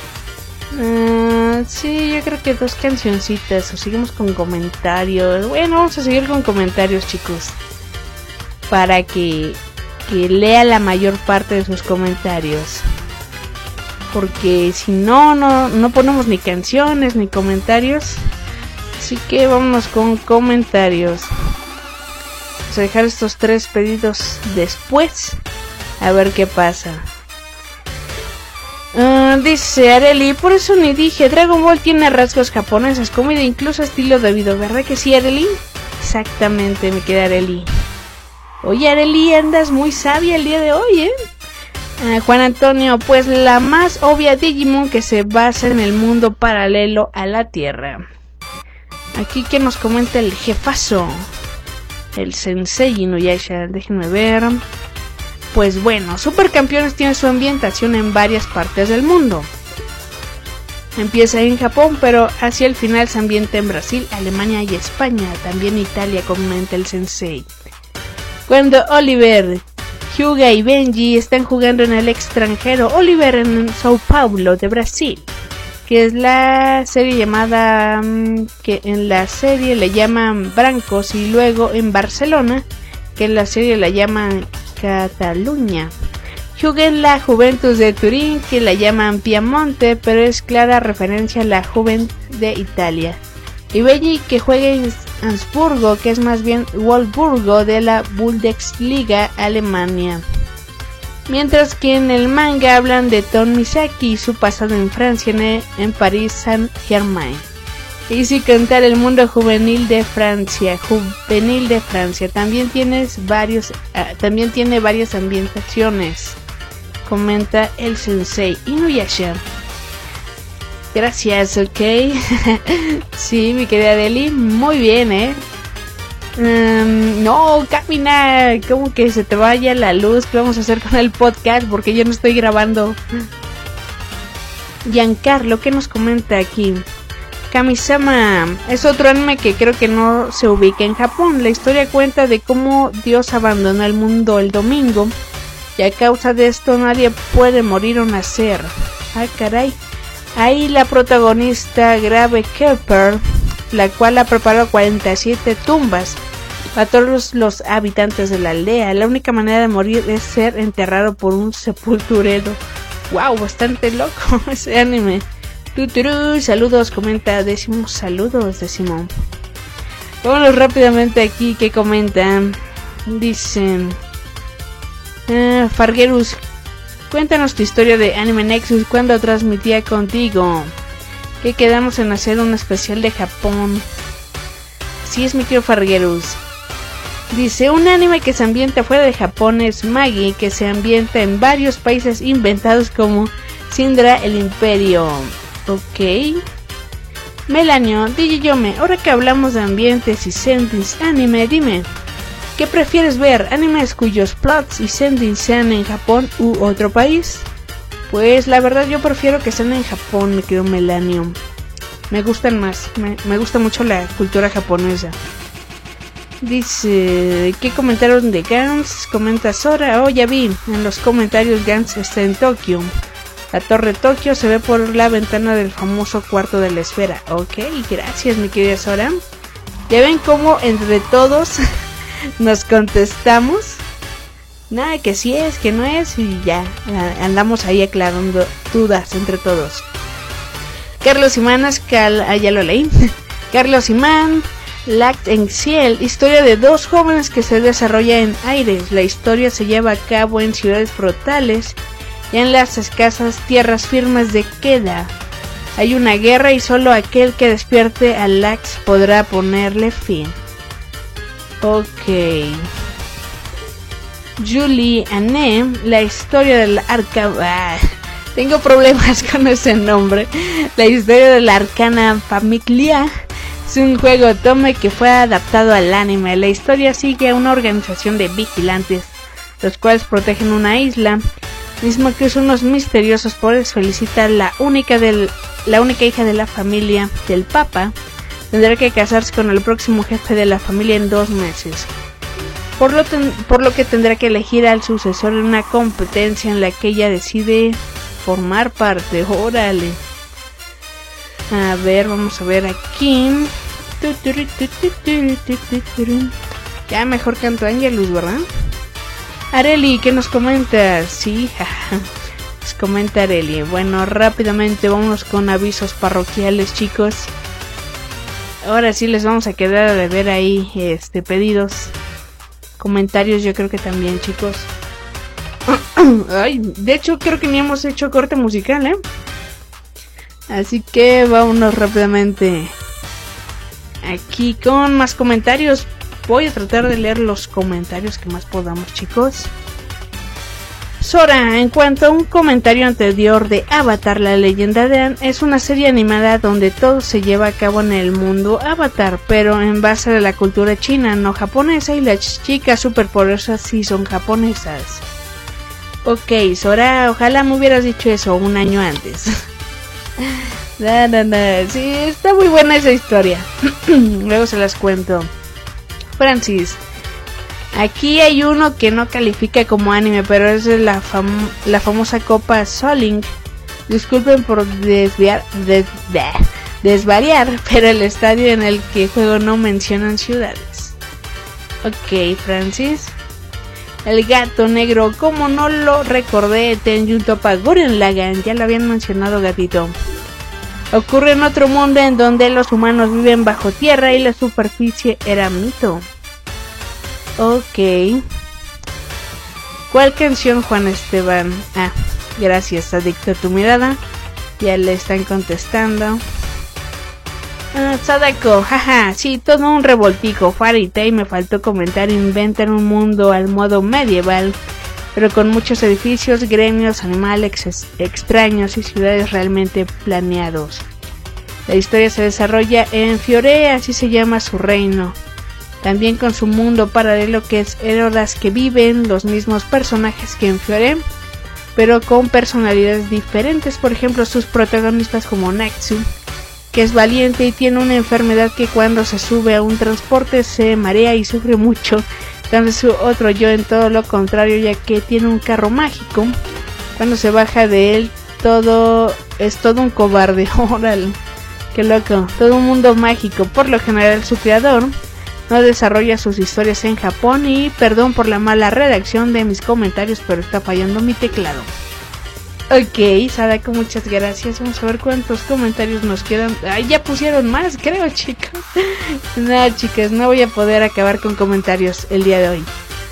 Sí, yo creo que dos cancioncitas. O seguimos con comentarios. Bueno, vamos a seguir con comentarios, chicos. Para que lea la mayor parte de sus comentarios. Porque si no ponemos ni canciones ni comentarios. Así que vámonos con comentarios. Vamos a dejar estos tres pedidos después. A ver qué pasa. Dice Areli, por eso ni dije, Dragon Ball tiene rasgos japoneses, comida, incluso estilo de vida, ¿verdad que sí, Areli? Exactamente, me queda Areli. Oye, Areli, andas muy sabia el día de hoy, Juan Antonio, pues la más obvia Digimon que se basa en el mundo paralelo a la Tierra. Aquí que nos comenta el jefazo, el Sensei Inuyasha, déjenme ver. Pues bueno, Supercampeones tiene su ambientación en varias partes del mundo. Empieza en Japón, pero hacia el final se ambienta en Brasil, Alemania y España, también Italia, comenta el Sensei. Cuando Oliver, Hyuga y Benji están jugando en el extranjero, Oliver en Sao Paulo de Brasil, que es la serie llamada, que en la serie le llaman Brancos, y luego en Barcelona, que en la serie la llaman Cataluña. Juega en la Juventus de Turín, que la llaman Piemonte, pero es clara referencia a la Juventus de Italia. Y Belli, que juega en Ansburgo, que es más bien Wolfsburgo de la Bundesliga Alemania. Mientras que en el manga hablan de Ton Misaki y su pasado en Francia, en París Saint-Germain. Y si cantar el mundo juvenil de Francia, también tiene varias ambientaciones, comenta el sensei Inuyasha. Gracias, ok. Sí, mi querida Deli, muy bien, no, camina, como que se te vaya la luz. ¿Qué vamos a hacer con el podcast? Porque yo no estoy grabando. Giancarlo, ¿qué nos comenta aquí? Kamisama es otro anime que creo que no se ubica en Japón. La historia cuenta de cómo Dios abandonó el mundo el domingo y a causa de esto nadie puede morir o nacer. Ah, caray. Ahí la protagonista Grave Kepper, la cual ha preparado 47 tumbas a todos los habitantes de la aldea. La única manera de morir es ser enterrado por un sepulturero. Wow, bastante loco ese anime. Saludos, comenta Décimo. Saludos, Décimo. Vámonos rápidamente aquí, que comentan. Dicen Fargerus, cuéntanos tu historia de Anime Nexus, cuando transmitía contigo, que quedamos en hacer un especial de Japón. Sí, es mi querido Fargerus. Dice, un anime que se ambienta fuera de Japón es Magi, que se ambienta en varios países inventados como Sindra el Imperio. Ok. Melanio, DJ Yome, ahora que hablamos de ambientes y settings anime, dime, ¿qué prefieres ver? ¿Animes cuyos plots y settings sean en Japón u otro país? Pues la verdad yo prefiero que sean en Japón, mi querido Melanio. Me gustan más, me gusta mucho la cultura japonesa. Dice, ¿qué comentaron de Gans? Comenta Sora, oh ya vi, en los comentarios Gans está en Tokio. La torre Tokio se ve por la ventana del famoso cuarto de la esfera. Ok, gracias mi querida Sora. Ya ven cómo entre todos nos contestamos. Nada, que sí es, que no es, y ya andamos ahí aclarando dudas entre todos. Carlos Imanas, ya lo leí. Carlos Imán, Lact en Ciel, historia de dos jóvenes que se desarrolla en Aires. La historia se lleva a cabo en ciudades frutales y en las escasas tierras firmes de Queda. Hay una guerra y solo aquel que despierte a Lax podrá ponerle fin. Ok. Julie Anne, la historia del arca... tengo problemas con ese nombre. La historia de la Arcana Famiglia es un juego Otome que fue adaptado al anime. La historia sigue a una organización de vigilantes, los cuales protegen una isla, mismo que unos misteriosos poderes. Felicita la única hija de la familia del Papa. Tendrá que casarse con el próximo jefe de la familia en 2 meses. Por lo que tendrá que elegir al sucesor en una competencia en la que ella decide formar parte. Órale. A ver, vamos a ver aquí. Ya mejor canto Angelus, ¿verdad? Areli, ¿qué nos comentas? Sí, nos comenta Areli. Bueno, rápidamente vámonos con avisos parroquiales, chicos. Ahora sí les vamos a quedar de ver ahí pedidos, comentarios, yo creo que también, chicos. Ay, de hecho creo que ni hemos hecho corte musical, Así que vámonos rápidamente aquí con más comentarios. Voy a tratar de leer los comentarios que más podamos, chicos. Sora, en cuanto a un comentario anterior de Avatar, la leyenda de Aang, es una serie animada donde todo se lleva a cabo en el mundo Avatar, pero en base a la cultura china, no japonesa, y las chicas superpoderosas sí son japonesas. Ok, Sora, ojalá me hubieras dicho eso un año antes. No, sí, está muy buena esa historia. Luego se las cuento. Francis, aquí hay uno que no califica como anime, pero es de la famosa Copa Soling. Disculpen por desvariar, pero el estadio en el que juego no mencionan ciudades. Ok, Francis. El gato negro, como no lo recordé, Tenjuntopa Gurren Lagann, ya lo habían mencionado, gatito. Ocurre en otro mundo en donde los humanos viven bajo tierra y la superficie era mito. Ok. ¿Cuál canción, Juan Esteban? Ah, gracias, adicto a tu mirada. Ya le están contestando. Sadako, jaja, sí, todo un revoltijo. Fairy Tail, me faltó comentar, inventan un mundo al modo medieval, pero con muchos edificios, gremios, animales extraños y ciudades realmente planeados. La historia se desarrolla en Fiore, así se llama su reino. También con su mundo paralelo que es Erodas, que viven los mismos personajes que en Fiore, pero con personalidades diferentes. Por ejemplo, sus protagonistas como Natsu, que es valiente y tiene una enfermedad que cuando se sube a un transporte se marea y sufre mucho. Entonces su otro yo en todo lo contrario, ya que tiene un carro mágico. Cuando se baja de él es todo un cobarde. Órale, qué loco, todo un mundo mágico. Por lo general su creador no desarrolla sus historias en Japón, y perdón por la mala redacción de mis comentarios, pero está fallando mi teclado. Ok, Sadako, muchas gracias. Vamos a ver cuántos comentarios nos quedan. Ay, ya pusieron más, creo, chicos. No, chicas, no voy a poder acabar con comentarios el día de hoy.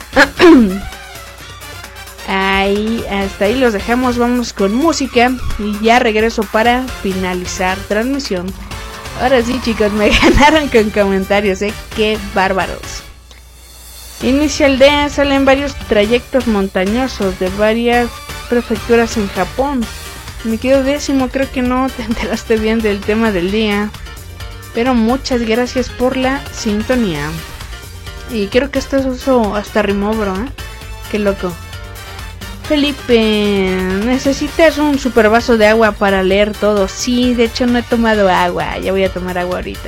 Hasta ahí los dejamos. Vamos con música y ya regreso para finalizar transmisión. Ahora sí, chicos, me ganaron con comentarios, qué bárbaros. Inicia el día, salen varios trayectos montañosos de varias prefecturas en Japón. Mi querido Décimo, creo que no te enteraste bien del tema del día, pero muchas gracias por la sintonía. Y creo que esto hasta rimó, bro, qué loco. Felipe, necesitas un super vaso de agua para leer todo. Sí, de hecho no he tomado agua, ya voy a tomar agua ahorita.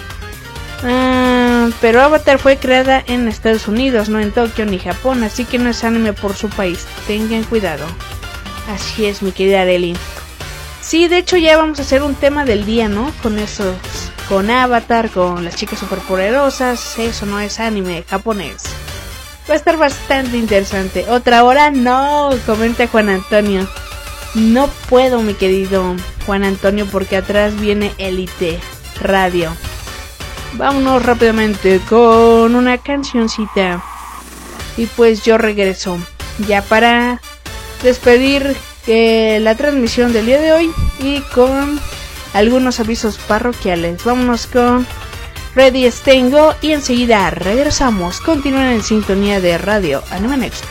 Pero Avatar fue creada en Estados Unidos, no en Tokio ni Japón, así que no es anime por su país. Tengan cuidado. Así es, mi querida Arely. Sí, de hecho ya vamos a hacer un tema del día, ¿no? Con esos, con Avatar, con las chicas superpoderosas. Eso no es anime japonés. Va a estar bastante interesante. ¿Otra hora? No, comenta Juan Antonio. No puedo, mi querido Juan Antonio, porque atrás viene Elite Radio. Vámonos rápidamente con una cancioncita. Y pues yo regreso ya para despedir la transmisión del día de hoy y con algunos avisos parroquiales. Vámonos con Ready Stengo y enseguida regresamos. Continúen en sintonía de Radio Anime Next.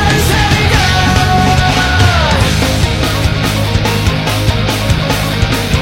Let's go celebrate,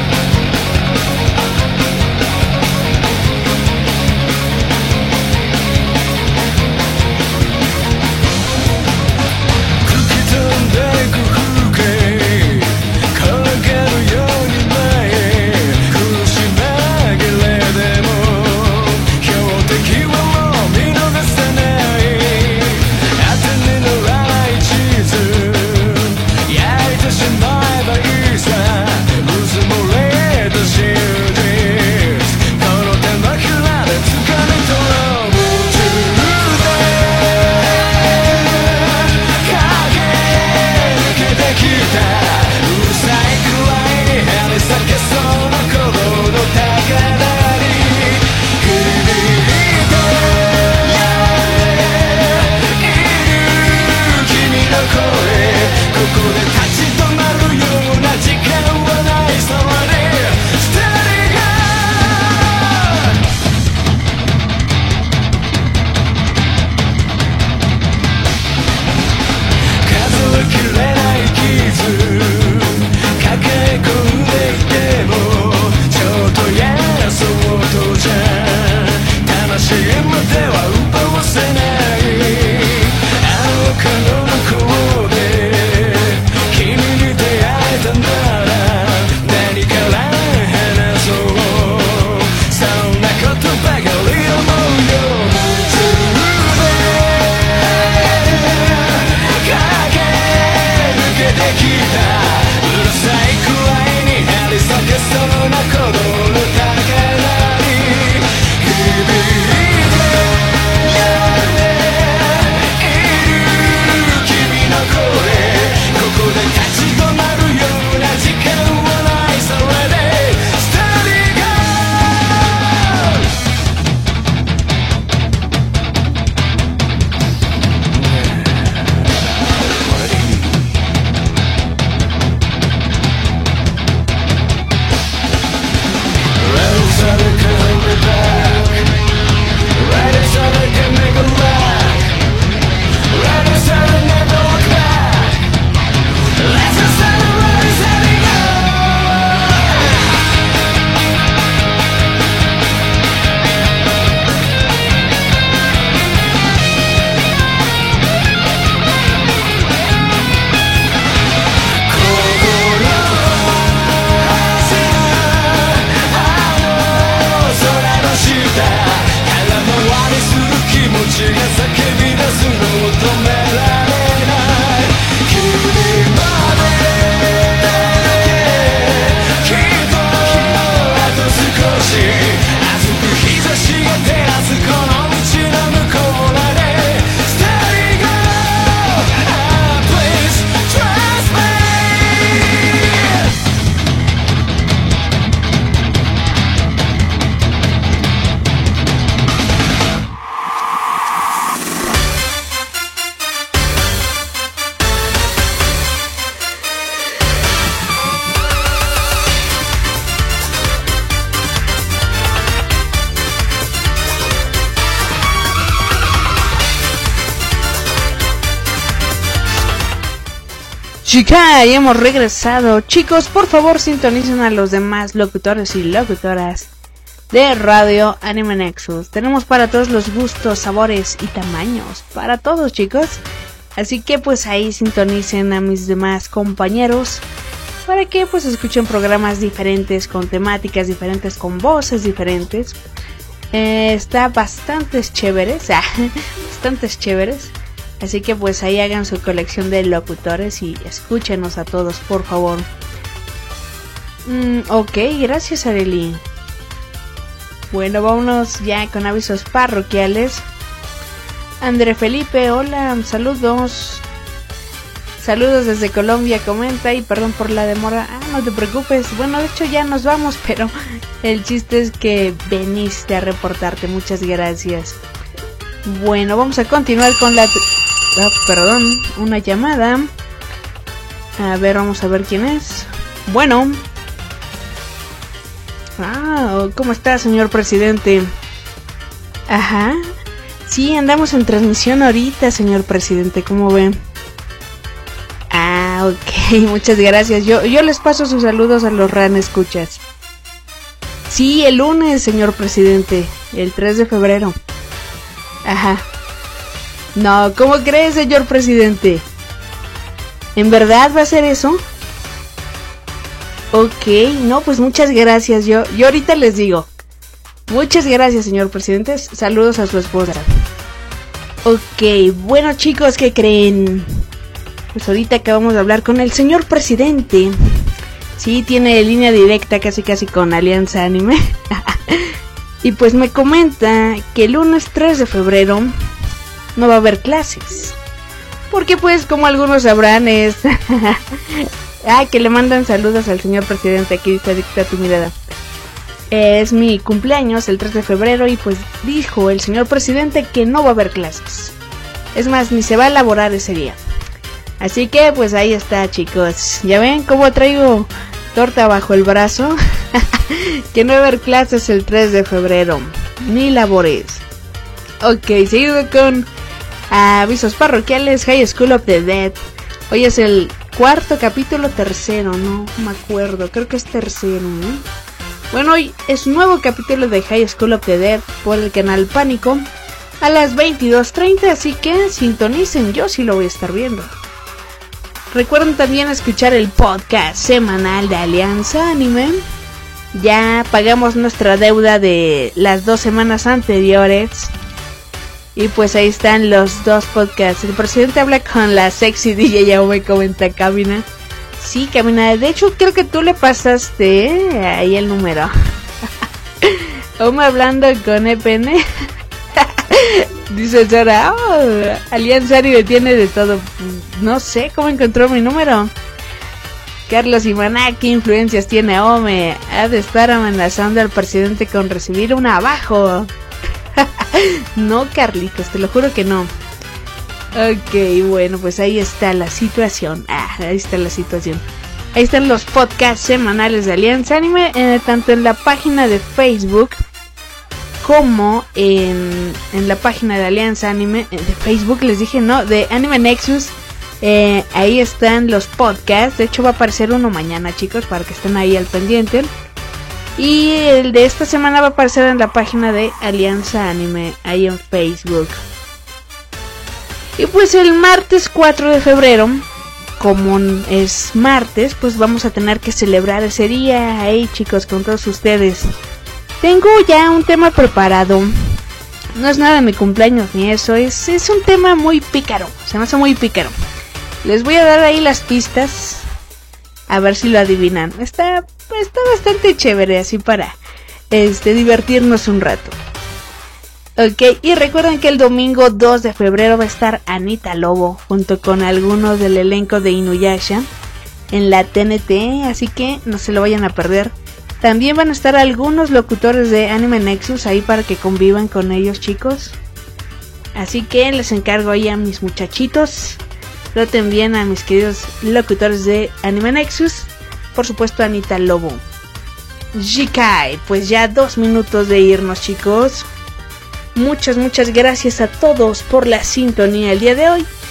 Chica, ya hemos regresado. Chicos, por favor sintonicen a los demás locutores y locutoras de Radio Anime Nexus. Tenemos para todos los gustos, sabores y tamaños. Para todos, chicos. Así que pues ahí sintonicen a mis demás compañeros para que pues escuchen programas diferentes, con temáticas diferentes, con voces diferentes. Está bastantes chéveres. Bastantes chéveres. Así que pues ahí hagan su colección de locutores y escúchenos a todos, por favor. Ok, gracias Arely. Bueno, vámonos ya con avisos parroquiales. André Felipe, hola, saludos. Saludos desde Colombia, comenta, y perdón por la demora. No te preocupes, bueno, de hecho ya nos vamos, pero el chiste es que veniste a reportarte, muchas gracias. Bueno, vamos a continuar con la... perdón, una llamada. A ver, vamos a ver quién es. Bueno. ¿Cómo está, señor presidente? Ajá. Sí, andamos en transmisión ahorita, señor presidente, ¿cómo ven? Ok, muchas gracias. Yo les paso sus saludos a los RAN escuchas. Sí, el lunes, señor presidente, el 3 de febrero. Ajá. No, ¿cómo crees, señor presidente? ¿En verdad va a ser eso? Ok, no, pues muchas gracias. Yo ahorita les digo. Muchas gracias, señor presidente. Saludos a su esposa. Ok, bueno chicos, ¿qué creen? Pues ahorita que vamos a hablar con el señor presidente. Sí, tiene línea directa casi con Alianza Anime. Y pues me comenta que el lunes 3 de febrero no va a haber clases. Porque pues como algunos sabrán es... que le mandan saludos al señor presidente. Aquí dice dicta tu mirada. Es mi cumpleaños el 3 de febrero y pues dijo el señor presidente que no va a haber clases. Es más, ni se va a elaborar ese día. Así que pues ahí está, chicos. ¿Ya ven cómo traigo torta bajo el brazo? Que no va a haber clases el 3 de febrero. Ni labores. Ok, seguido con avisos parroquiales. High School of the Dead. Hoy es el cuarto capítulo, tercero, no me acuerdo. Creo que es tercero, ¿no? Bueno, hoy es un nuevo capítulo de High School of the Dead por el canal Pánico a las 22:30, así que sintonicen, yo sí lo voy a estar viendo. Recuerden también escuchar el podcast semanal de Alianza Anime. Ya pagamos nuestra deuda de las 2 semanas anteriores. Y pues ahí están los 2 podcasts. El presidente habla con la sexy DJ, ya me comenta Cabina. Sí, Cabina, de hecho creo que tú le pasaste ahí el número. Vamos hablando con EPN. Dice Sara, Alianza Anime tiene de todo. No sé cómo encontró mi número. Carlos Imaná, ¿qué influencias tiene Ome? Ha de estar amenazando al presidente con recibir un abajo. No, Carlitos, te lo juro que no. Ok, bueno, pues ahí está la situación. Ahí está la situación. Ahí están los podcasts semanales de Alianza Anime, tanto en la página de Facebook como en la página de Alianza Anime, de Facebook les dije, no, de Anime Nexus. Ahí están los podcasts. De hecho va a aparecer uno mañana, chicos, para que estén ahí al pendiente. Y el de esta semana va a aparecer en la página de Alianza Anime, ahí en Facebook. Y pues el martes 4 de febrero, como es martes, pues vamos a tener que celebrar ese día ahí, chicos, con todos ustedes. Tengo ya un tema preparado. No es nada de mi cumpleaños ni eso, es un tema muy pícaro, se me hace muy pícaro. Les voy a dar ahí las pistas, a ver si lo adivinan. Está bastante chévere, así para divertirnos un rato. Ok, y recuerden que el domingo 2 de febrero va a estar Anita Lobo junto con algunos del elenco de Inuyasha en la TNT, así que no se lo vayan a perder. También van a estar algunos locutores de Anime Nexus ahí para que convivan con ellos, chicos. Así que les encargo ahí a mis muchachitos. Traten bien a mis queridos locutores de Anime Nexus. Por supuesto, Anita Lobo. Jikai, pues ya 2 minutos de irnos, chicos. Muchas gracias a todos por la sintonía el día de hoy.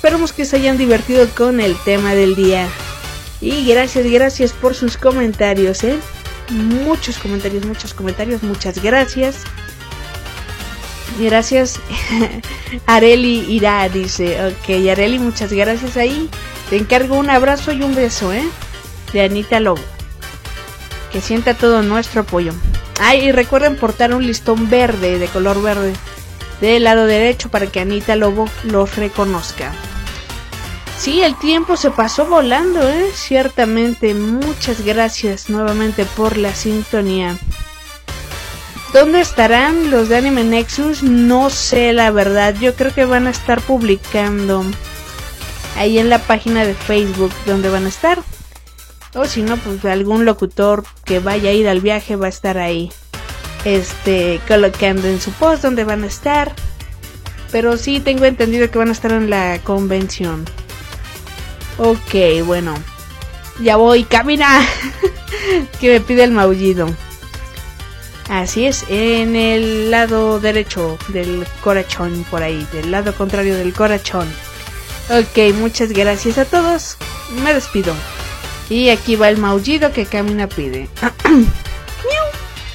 esperemos que se hayan divertido con el tema del día. Y gracias por sus comentarios, muchos comentarios, muchas gracias. Gracias. Areli Irá dice, ok, Areli, muchas gracias ahí. Te encargo un abrazo y un beso, de Anita Lobo. Que sienta todo nuestro apoyo. Y recuerden portar un listón verde, de color verde, del lado derecho para que Anita Lobo los reconozca. Sí, el tiempo se pasó volando, ciertamente. Muchas gracias nuevamente por la sintonía. ¿Dónde estarán los de Anime Nexus? No sé, la verdad. Yo creo que van a estar publicando ahí en la página de Facebook donde van a estar. O si no, pues algún locutor que vaya a ir al viaje va a estar ahí colocando en su post donde van a estar. Pero sí tengo entendido que van a estar en la convención. Ok, bueno. Ya voy, camina. Que me pide el maullido. Así es, en el lado derecho del corazón, por ahí, del lado contrario del corazón. Ok, muchas gracias a todos. Me despido. Y aquí va el maullido que Camina pide. Miau,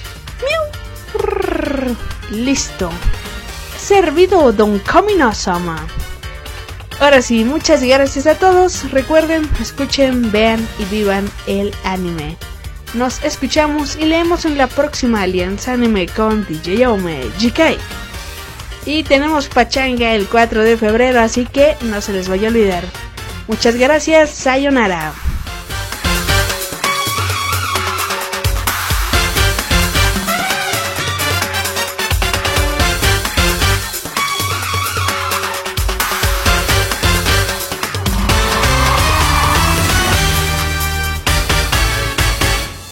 miau. Listo. Servido, Don Kamina-sama. Ahora sí, muchas gracias a todos. Recuerden, escuchen, vean y vivan el anime. Nos escuchamos y leemos en la próxima Alianza Anime con DJ Ome GK. Y tenemos pachanga el 4 de febrero, así que no se les vaya a olvidar. Muchas gracias, sayonara.